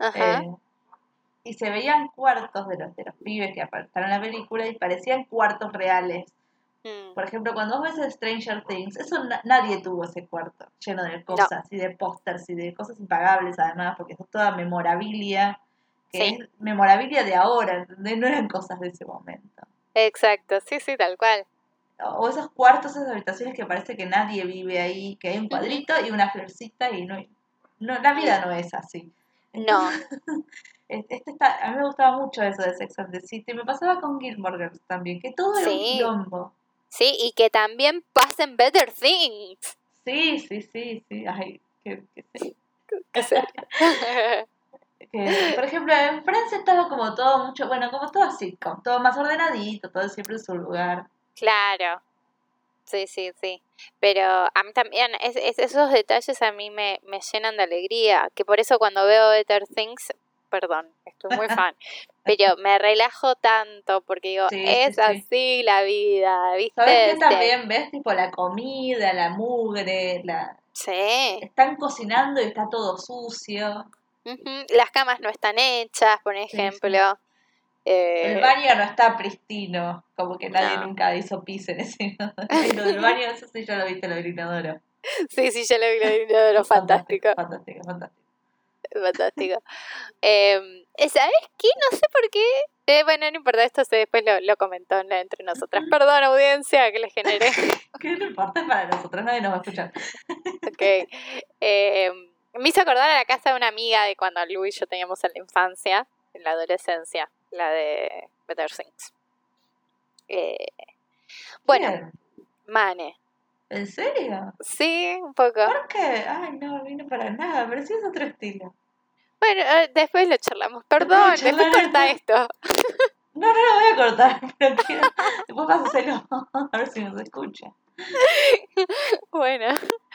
S2: Y se veían cuartos de los pibes que aparecieron en la película y parecían cuartos reales. Por ejemplo, cuando vos ves Stranger Things, eso nadie tuvo ese cuarto lleno de cosas y de pósters y de cosas impagables además, porque es toda memorabilia, que es memorabilia de ahora, ¿entendés? No eran cosas de ese momento.
S1: Exacto, sí, tal cual.
S2: O esos cuartos, esas habitaciones que parece que nadie vive ahí, que hay un cuadrito y una florcita y no la vida no es así. Entonces, a mí me gustaba mucho eso de Sex and the City. Me pasaba con Gilmore Girls también, que todo era un quilombo.
S1: Sí, y que también pasen Better Things.
S2: Sí. Ay, qué por ejemplo, en Francia estaba como todo mucho, bueno, como todo así, como todo más ordenadito, todo siempre en su lugar.
S1: Claro. Sí. Pero a mí también, esos detalles a mí me llenan de alegría. Que por eso cuando veo Better Things, perdón, estoy muy fan, pero me relajo tanto porque digo, así la vida, ¿viste?
S2: ¿Sabes qué también ves? Tipo la comida, la mugre, están cocinando y está todo sucio.
S1: Las camas no están hechas, por ejemplo.
S2: El baño no está pristino, como que nadie nunca hizo pis en ese lo del baño, eso sí ya lo viste, lo del inodoro.
S1: Sí, ya lo vi, lo del inodoro, fantástico.
S2: Fantástico.
S1: ¿Sabes qué? No sé por qué. Bueno, no importa, esto después lo comentó entre nosotras. Perdón, audiencia, que le generé.
S2: Que no importa, es para nosotros, nadie nos va a escuchar.
S1: Ok. Me hizo acordar a la casa de una amiga de cuando Lu y yo teníamos en la infancia, en la adolescencia, la de Better Things. Bueno,
S2: ¿Quién?
S1: Mane.
S2: ¿En serio?
S1: Sí, un poco.
S2: ¿Por qué? Ay, no vino para nada, pero sí es otro estilo.
S1: Bueno, después lo charlamos. Perdón, después corta esto.
S2: No lo voy a cortar, pero quiero... Después pásaselo, a ver si nos escucha.
S1: Bueno.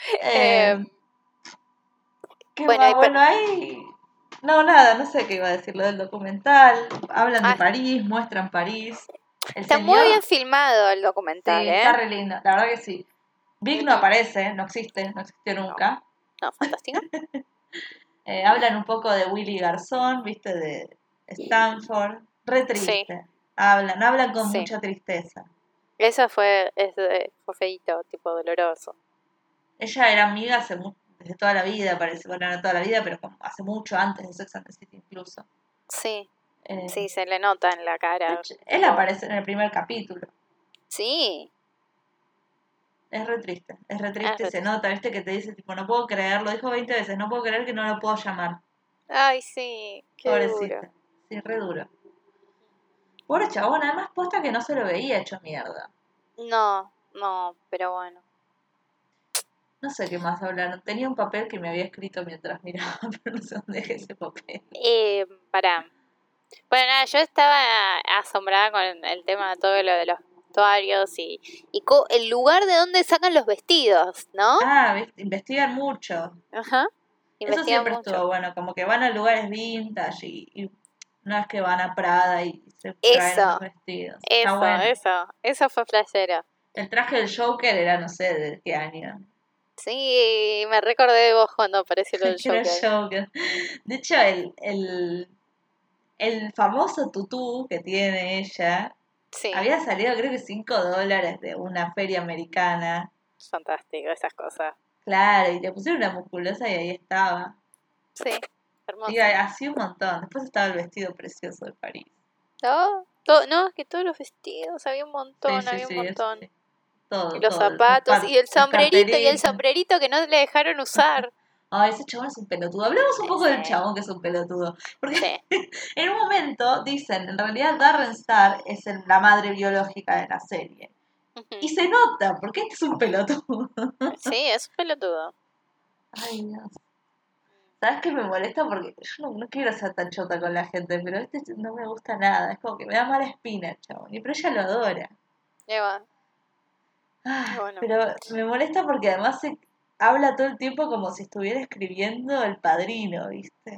S2: Bueno, ahí... No, nada, no sé qué iba a decir, lo del documental. Hablan de París, muestran París.
S1: Está muy bien filmado el documental,
S2: sí, está re lindo, la verdad que sí. Vic no aparece, no existió nunca.
S1: No, fantástico.
S2: Hablan un poco de Willy Garzón, viste, de Stanford. Re triste. Sí. Hablan con mucha tristeza.
S1: Eso fue feíto, tipo doloroso.
S2: Ella era amiga desde toda la vida, parece. Bueno, no toda la vida, pero como hace mucho antes de Sex and the City incluso.
S1: Sí. Sí, se le nota en la cara.
S2: Él aparece en el primer capítulo.
S1: Sí.
S2: Es re triste, se nota, viste, que te dice, tipo, no puedo creerlo, dijo 20 veces, no puedo creer que no lo puedo llamar.
S1: Ay, sí, qué
S2: pobrecita.
S1: Duro.
S2: Sí, re duro. Pobre chabón, además posta que no se lo veía hecho mierda.
S1: No, pero bueno.
S2: No sé qué más hablaron. Tenía un papel que me había escrito mientras miraba, pero no sé dónde dejé ese papel.
S1: Bueno, nada, yo estaba asombrada con el tema de todo lo de los vestuarios y el lugar de donde sacan los vestidos, ¿no?
S2: Investigan mucho.
S1: Ajá.
S2: Eso siempre estuvo bueno, como que van a lugares vintage y No es que van a Prada y se traen los vestidos. Está bueno.
S1: Eso fue flashero.
S2: El traje del Joker era, no sé, ¿de qué año?
S1: Sí, me recordé de vos cuando apareció el Joker.
S2: Era Joker. De hecho, el famoso tutú que tiene ella había salido creo que $5 de una feria americana.
S1: Fantástico, esas cosas.
S2: Claro, y le pusieron una musculosa y ahí estaba.
S1: Sí, hermoso.
S2: Y así un montón. Después estaba el vestido precioso de París.
S1: No, es que todos los vestidos, había un montón,
S2: Sí. Todo,
S1: y los zapatos, y el sombrerito que no le dejaron usar.
S2: Ay, ese chabón es un pelotudo. Hablemos un poco del chabón que es un pelotudo. Porque en un momento dicen, en realidad Darren Star es la madre biológica de la serie. Y se nota, porque este es un pelotudo.
S1: Sí, es un pelotudo.
S2: Ay, Dios. ¿Sabes qué me molesta? Porque yo no quiero ser tan chota con la gente, pero este no me gusta nada. Es como que me da mala espina el chabón. Pero ella lo adora.
S1: Bueno.
S2: Pero me molesta porque además habla todo el tiempo como si estuviera escribiendo El Padrino, ¿viste?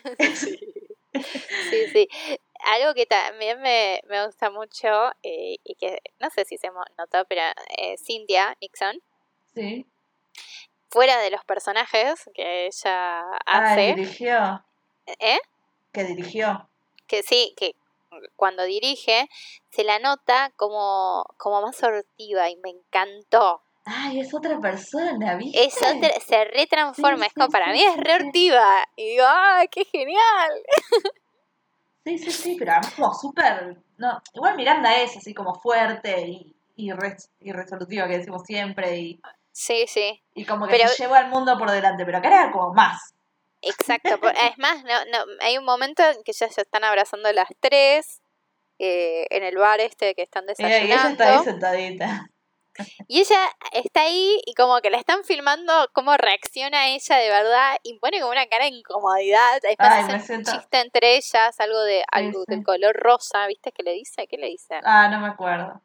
S1: Sí. Algo que también me gusta mucho y que no sé si se notó, pero Cynthia Nixon.
S2: Sí.
S1: Fuera de los personajes que ella hace.
S2: Dirigió.
S1: ¿Eh?
S2: Que dirigió.
S1: Que sí, que cuando dirige se la nota como más sortiva y me encantó.
S2: Ay, es otra persona, ¿viste?
S1: Se retransforma, es como para mí es re-hortiva. Y digo, ¡ay, qué genial!
S2: Sí, pero además como súper... No, igual Miranda es así como fuerte y resolutiva, que decimos siempre.
S1: Sí.
S2: Y como que se lleva al mundo por delante, pero acá era como más.
S1: Exacto, es más, hay un momento en que ya se están abrazando las tres en el bar que están desayunando.
S2: Y ella está ahí sentadita.
S1: Y ella está ahí y como que la están filmando cómo reacciona ella de verdad y pone como una cara de incomodidad. Después hacen un chiste entre ellas, algo del color rosa, ¿viste? ¿Qué le dice?
S2: No me acuerdo.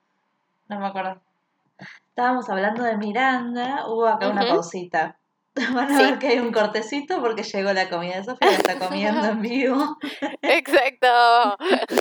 S2: Estábamos hablando de Miranda, hubo acá una pausita. Van a ver que hay un cortecito porque llegó la comida de Sofía, está comiendo en vivo.
S1: Exacto.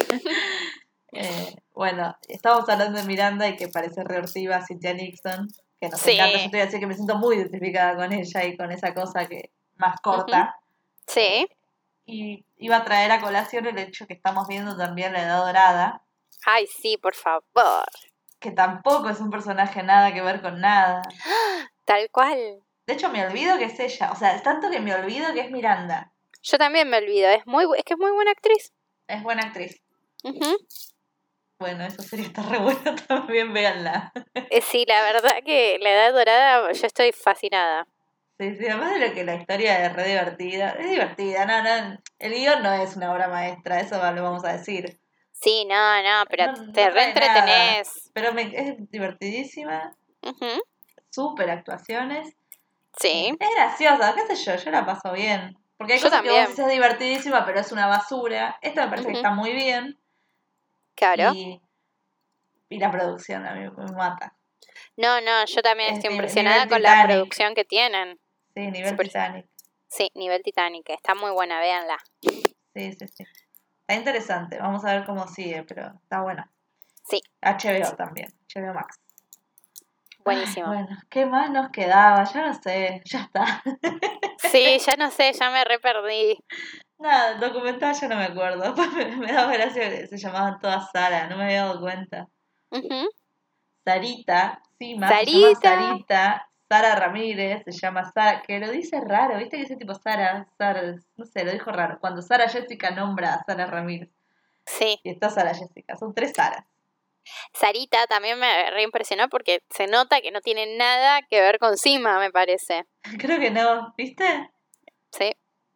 S2: Bueno, estábamos hablando de Miranda y que parece reortiva Cynthia Nixon, que nos encanta. Yo te voy a decir que me siento muy identificada con ella y con esa cosa que más corta.
S1: Sí.
S2: Y iba a traer a colación el hecho que estamos viendo también La Edad Dorada.
S1: Ay, sí, por favor.
S2: Que tampoco es un personaje nada que ver con nada.
S1: Tal cual.
S2: De hecho, me olvido que es ella. O sea, es tanto que me olvido que es Miranda.
S1: Yo también me olvido. Es que es muy buena actriz.
S2: Es buena actriz. Bueno, eso sería estar re bueno también, véanla.
S1: Sí, la verdad que La Edad Dorada, yo estoy fascinada.
S2: Sí, además de lo que la historia es re divertida. Es divertida, no. El guión no es una obra maestra, eso lo vamos a decir.
S1: Sí, no, pero te reentretenés.
S2: Pero es divertidísima. Súper actuaciones.
S1: Sí.
S2: Es graciosa, qué sé yo la paso bien. Porque hay cosas que vos decís es divertidísima, pero es una basura. Esto me parece que está muy bien.
S1: Claro.
S2: Y la producción a mí me mata.
S1: No, yo también estoy impresionada con la producción que tienen.
S2: Sí, nivel Titanic.
S1: Sí, nivel Titanic. Está muy buena, véanla.
S2: Sí. Está interesante. Vamos a ver cómo sigue, pero está buena.
S1: Sí.
S2: HBO también. HBO Max.
S1: Buenísimo.
S2: Bueno, ¿qué más nos quedaba? Ya no sé, ya está.
S1: Sí, ya no sé, ya me reperdí.
S2: Nada, el documental ya no me acuerdo. Me daba gracia que se llamaban todas Sara, no me había dado cuenta. Sarita, Sima, se llama Sarita. Sara Ramírez, se llama Sara, que lo dice raro, ¿viste? Que dice tipo Sara, no sé, lo dijo raro. Cuando Sara Jessica nombra a Sara Ramírez.
S1: Sí.
S2: Y está Sara Jessica, son 3 Saras.
S1: Sarita también me reimpresionó porque se nota que no tiene nada que ver con Sima, me parece.
S2: Creo que no, ¿viste?
S1: Sí,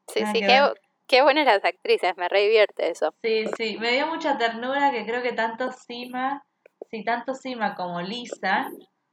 S1: qué buenas las actrices, me re divierte eso.
S2: Sí, me dio mucha ternura que creo que tanto Sima como Lisa,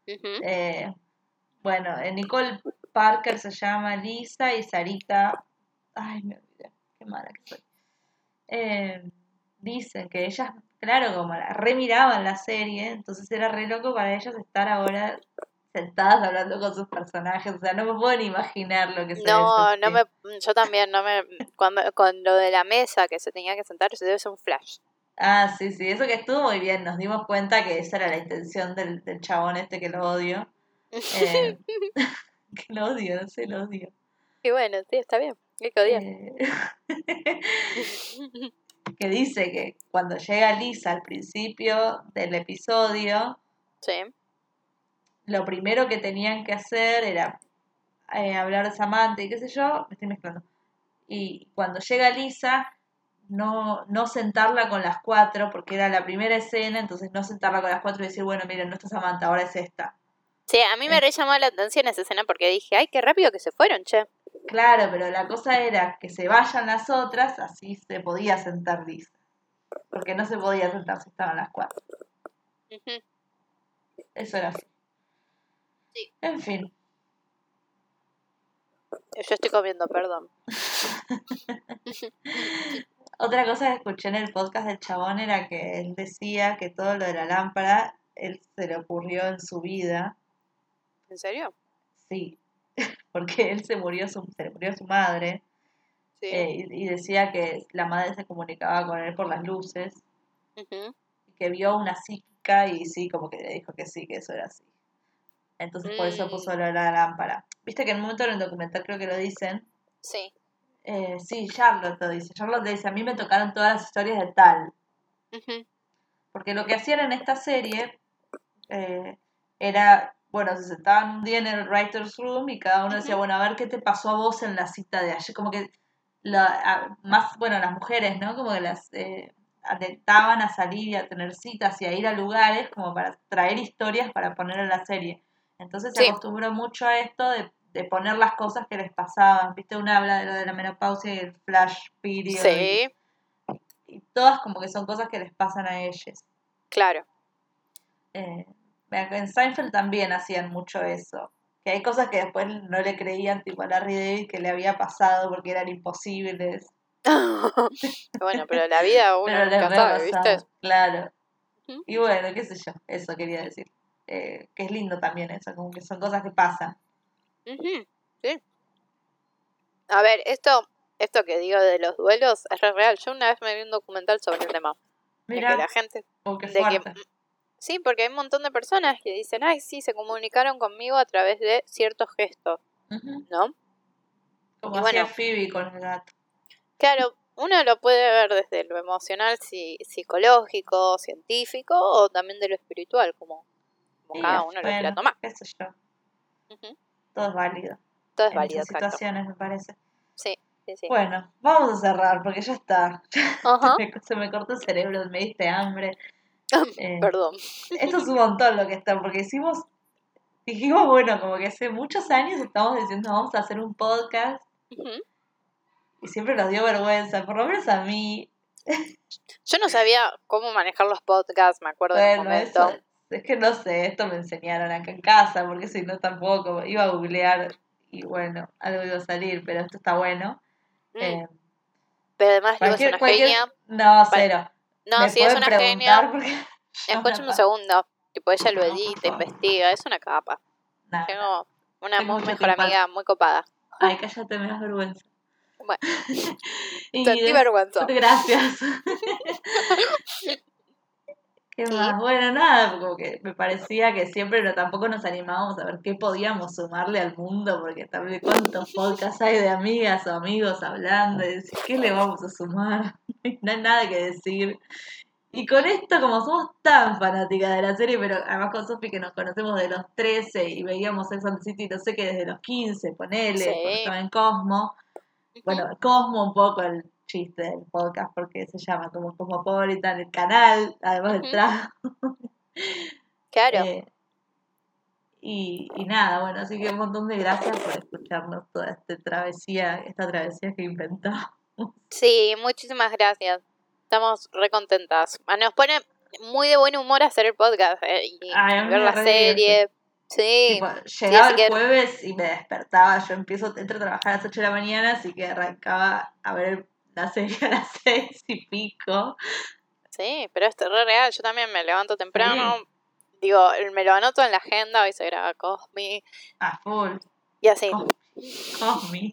S2: bueno, Nicole Parker se llama Lisa y Sarita, ay, me olvidé, qué mala que soy. Dicen que ellas, claro, como la remiraban la serie, entonces era re loco para ellas estar ahora sentadas hablando con sus personajes, o sea, no me puedo ni imaginar lo que se
S1: No,
S2: debe sentir.
S1: yo también no me, cuando, con lo de la mesa que se tenía que sentar, se debe ser un flash.
S2: Ah, sí, sí, eso que estuvo muy bien, nos dimos cuenta que esa era la intención del chabón este que lo odio. Eh, que lo odio, no sé, lo odio.
S1: Y bueno, sí, está bien, hay que odiar.
S2: Que dice que cuando llega Lisa al principio del episodio,
S1: Sí.
S2: lo primero que tenían que hacer era hablar de Samantha y qué sé yo, me estoy mezclando. Y cuando llega Lisa, no sentarla con las cuatro, porque era la primera escena, entonces no sentarla con las cuatro y decir, bueno, miren, no está Samantha, ahora es esta.
S1: Sí, a mí me re llamó la atención esa escena porque dije, ay, qué rápido que se fueron, che.
S2: Claro, pero la cosa era que se vayan las otras, así se podía sentar Lisa. Porque no se podía sentar si estaban las cuatro.
S1: Ujú.
S2: Eso era así.
S1: Sí.
S2: En fin.
S1: Yo estoy comiendo, perdón.
S2: Otra cosa que escuché en el podcast del chabón era que él decía que todo lo de la lámpara, él se le ocurrió en su vida.
S1: ¿En serio?
S2: Sí, porque él se le murió su madre.
S1: Sí.
S2: Y decía que la madre se comunicaba con él por las luces.
S1: Ujú.
S2: Y que vio una psíquica y sí, como que le dijo que sí, que eso era así. Entonces por eso puso lo de la lámpara. Viste que en un momento en el documental creo que lo dicen.
S1: Sí.
S2: Sí, Charlotte lo dice. Charlotte le dice, a mí me tocaron todas las historias de tal.
S1: Ujú.
S2: Porque lo que hacían en esta serie era, bueno, se sentaban un día en el writer's room y cada uno decía, bueno, a ver qué te pasó a vos en la cita de ayer. Como que más, bueno, las mujeres, ¿no? Como que las alentaban a salir y a tener citas y a ir a lugares como para traer historias para poner en la serie. Entonces se
S1: Sí.
S2: acostumbró mucho a esto de poner las cosas que les pasaban. Viste, una habla de lo de la menopausia y el flash period
S1: Sí,
S2: y todas como que son cosas que les pasan a ellos.
S1: claro.
S2: Eh, en Seinfeld también hacían mucho eso. Que hay cosas que después no le creían, tipo a Larry David, que le había pasado porque eran imposibles.
S1: Bueno, pero la vida uno
S2: Pero les
S1: nunca
S2: había
S1: sabe, ¿viste?
S2: pasado, claro.
S1: Ujú.
S2: Y bueno, qué sé yo, eso quería decir. Que es lindo también eso, como que son cosas que pasan.
S1: Ujú. Sí. A ver, esto que digo de los duelos es re real. Yo una vez me vi un documental sobre el tema. De que la
S2: Mira,
S1: gente,
S2: qué
S1: de que
S2: fuerte.
S1: sí, porque hay un montón de personas que dicen, ay, sí, se comunicaron conmigo a través de ciertos gestos,
S2: Ujú.
S1: ¿no?
S2: Como
S1: Y
S2: hacía
S1: bueno,
S2: Phoebe con el gato.
S1: claro, uno lo puede ver desde lo emocional, psicológico, científico, o también de lo espiritual, como
S2: Y
S1: cada uno lo quiera
S2: bueno,
S1: tomar.
S2: qué sé yo,
S1: Ujú.
S2: todo es válido
S1: Todo es
S2: en
S1: válido,
S2: esas
S1: exacto.
S2: situaciones, me parece.
S1: Sí, sí, sí.
S2: Bueno, vamos a cerrar porque ya está.
S1: Ajá.
S2: Se me cortó el cerebro, me diste hambre.
S1: Perdón.
S2: Esto es un montón lo que está, porque dijimos, bueno, como que hace muchos años estamos diciendo vamos a hacer un podcast
S1: Ujú.
S2: y siempre nos dio vergüenza, por lo menos a mí.
S1: Yo no sabía cómo manejar los podcasts, me acuerdo en un
S2: Bueno, eso
S1: momento.
S2: es que no sé, esto me enseñaron acá en casa, porque si no tampoco iba a googlear y bueno, algo iba a salir, pero esto está bueno.
S1: Mm.
S2: Eh,
S1: Pero además Lu es una genia.
S2: no,
S1: Para-
S2: cero.
S1: No,
S2: Me
S1: sí, es
S2: pueden
S1: una genia.
S2: preguntar porque yo una
S1: Escúchame un segundo. Tipo, ella lo
S2: no, por
S1: edita,
S2: favor.
S1: investiga, es una capa.
S2: Nada, nada.
S1: Tengo una
S2: Tengo
S1: muy
S2: mucha
S1: mejor
S2: simpatía.
S1: amiga, muy copada.
S2: Ay, cállate, me das vergüenza.
S1: Bueno,
S2: Y
S1: sentí vergüenza.
S2: gracias. ¿Qué
S1: Y
S2: más? Bueno, nada, como que me parecía que siempre tampoco nos animábamos a ver qué podíamos sumarle al mundo, porque también cuántos podcasts hay de amigas o amigos hablando, y decir, ¿qué le vamos a sumar? No hay nada que decir. Y con esto, como somos tan fanáticas de la serie, pero además con Sofi que nos conocemos de los 13 y veíamos Sex and the City, no sé qué, desde los 15, ponele, porque
S1: sí.
S2: estaba en Cosmo.
S1: Ujú.
S2: Bueno, Cosmo un poco el chiste del podcast, porque se llama como Cosmopolitan, el canal, además del
S1: Ujú.
S2: trabajo.
S1: Claro.
S2: Eh, y nada, bueno, así que un montón de gracias por escucharnos toda esta travesía que inventamos.
S1: Sí, muchísimas gracias. Estamos re contentas. Nos pone muy de buen humor hacer el podcast
S2: Ay, a
S1: y
S2: mí
S1: ver
S2: me
S1: la
S2: re divierte.
S1: serie. Sí,
S2: Tipo,
S1: sí,
S2: llegaba
S1: así
S2: el
S1: que
S2: jueves y me despertaba, entro a trabajar a las 8 de la mañana, así que arrancaba a ver la serie a las 6 y pico.
S1: sí, pero es re real. Yo también me levanto
S2: Sí.
S1: temprano, Digo, me lo anoto en la agenda, hoy se graba Cosmi.
S2: A full.
S1: Y así.
S2: Cosmi.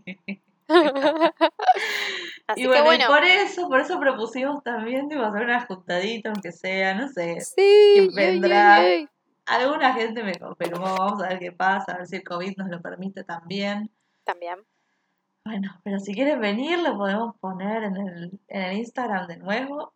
S1: Así
S2: y bueno,
S1: que bueno.
S2: Y por eso propusimos también tipo, hacer una juntadita, aunque sea, no sé.
S1: Sí,
S2: ¿Quién vendrá? Alguna gente me confirmó, vamos a ver qué pasa, a ver si el COVID nos lo permite también.
S1: También.
S2: Bueno, pero si quieren venir, lo podemos poner en el Instagram de nuevo.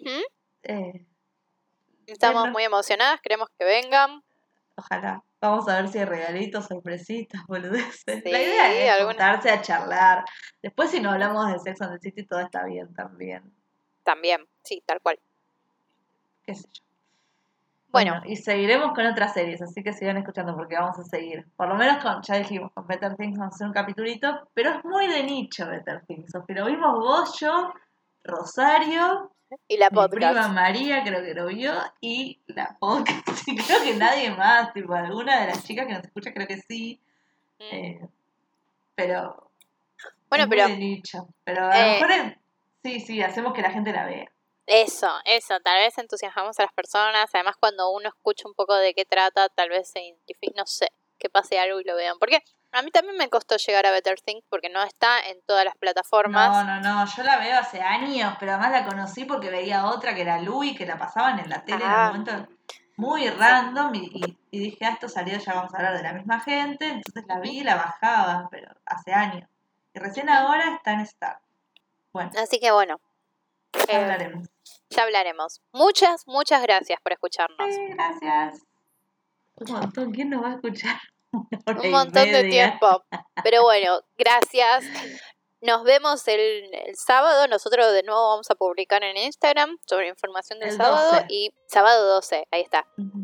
S1: Estamos muy emocionadas, queremos que vengan.
S2: Ojalá. Vamos a ver si hay regalitos, sorpresitas, boludeces.
S1: Sí,
S2: la idea es juntarse a charlar. Después si no hablamos de Sex and the City, todo está bien también.
S1: También, sí, tal cual.
S2: Qué sé yo.
S1: Bueno,
S2: y seguiremos con otras series, así que sigan escuchando porque vamos a seguir. Por lo menos ya dijimos, con Better Things vamos a hacer un capitulito, pero es muy de nicho Better Things. O que lo vimos vos, yo, Rosario,
S1: y la
S2: mi
S1: podcast.
S2: prima María creo que lo vio, y la podcast. Y creo que nadie más, tipo alguna de las chicas que nos escucha creo que sí. Pero
S1: bueno,
S2: es muy de nicho. Pero a lo mejor sí, hacemos que la gente la vea.
S1: Eso, tal vez entusiasmamos a las personas, además cuando uno escucha un poco de qué trata, tal vez se identifique, no sé, que pase algo y lo vean, porque a mí también me costó llegar a Better Things porque no está en todas las plataformas.
S2: No, yo la veo hace años, pero además la conocí porque veía otra que era Louis, que la pasaban en la tele en un momento muy random, y dije, esto salió, ya vamos a hablar de la misma gente, entonces la vi y la bajaba, pero hace años. Y recién ahora está en Star. Bueno.
S1: Así que bueno. Ya hablaremos. Muchas gracias por escucharnos.
S2: Gracias. Un montón, ¿quién nos va a escuchar?
S1: Un montón de tiempo. Pero bueno, gracias. Nos vemos el sábado. Nosotros de nuevo vamos a publicar en Instagram sobre información del sábado.
S2: 12.
S1: Y sábado 12, ahí está.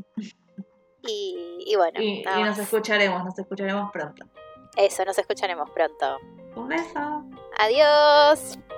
S1: Y bueno.
S2: Y nos escucharemos pronto.
S1: Eso, nos escucharemos pronto.
S2: Un beso.
S1: Adiós.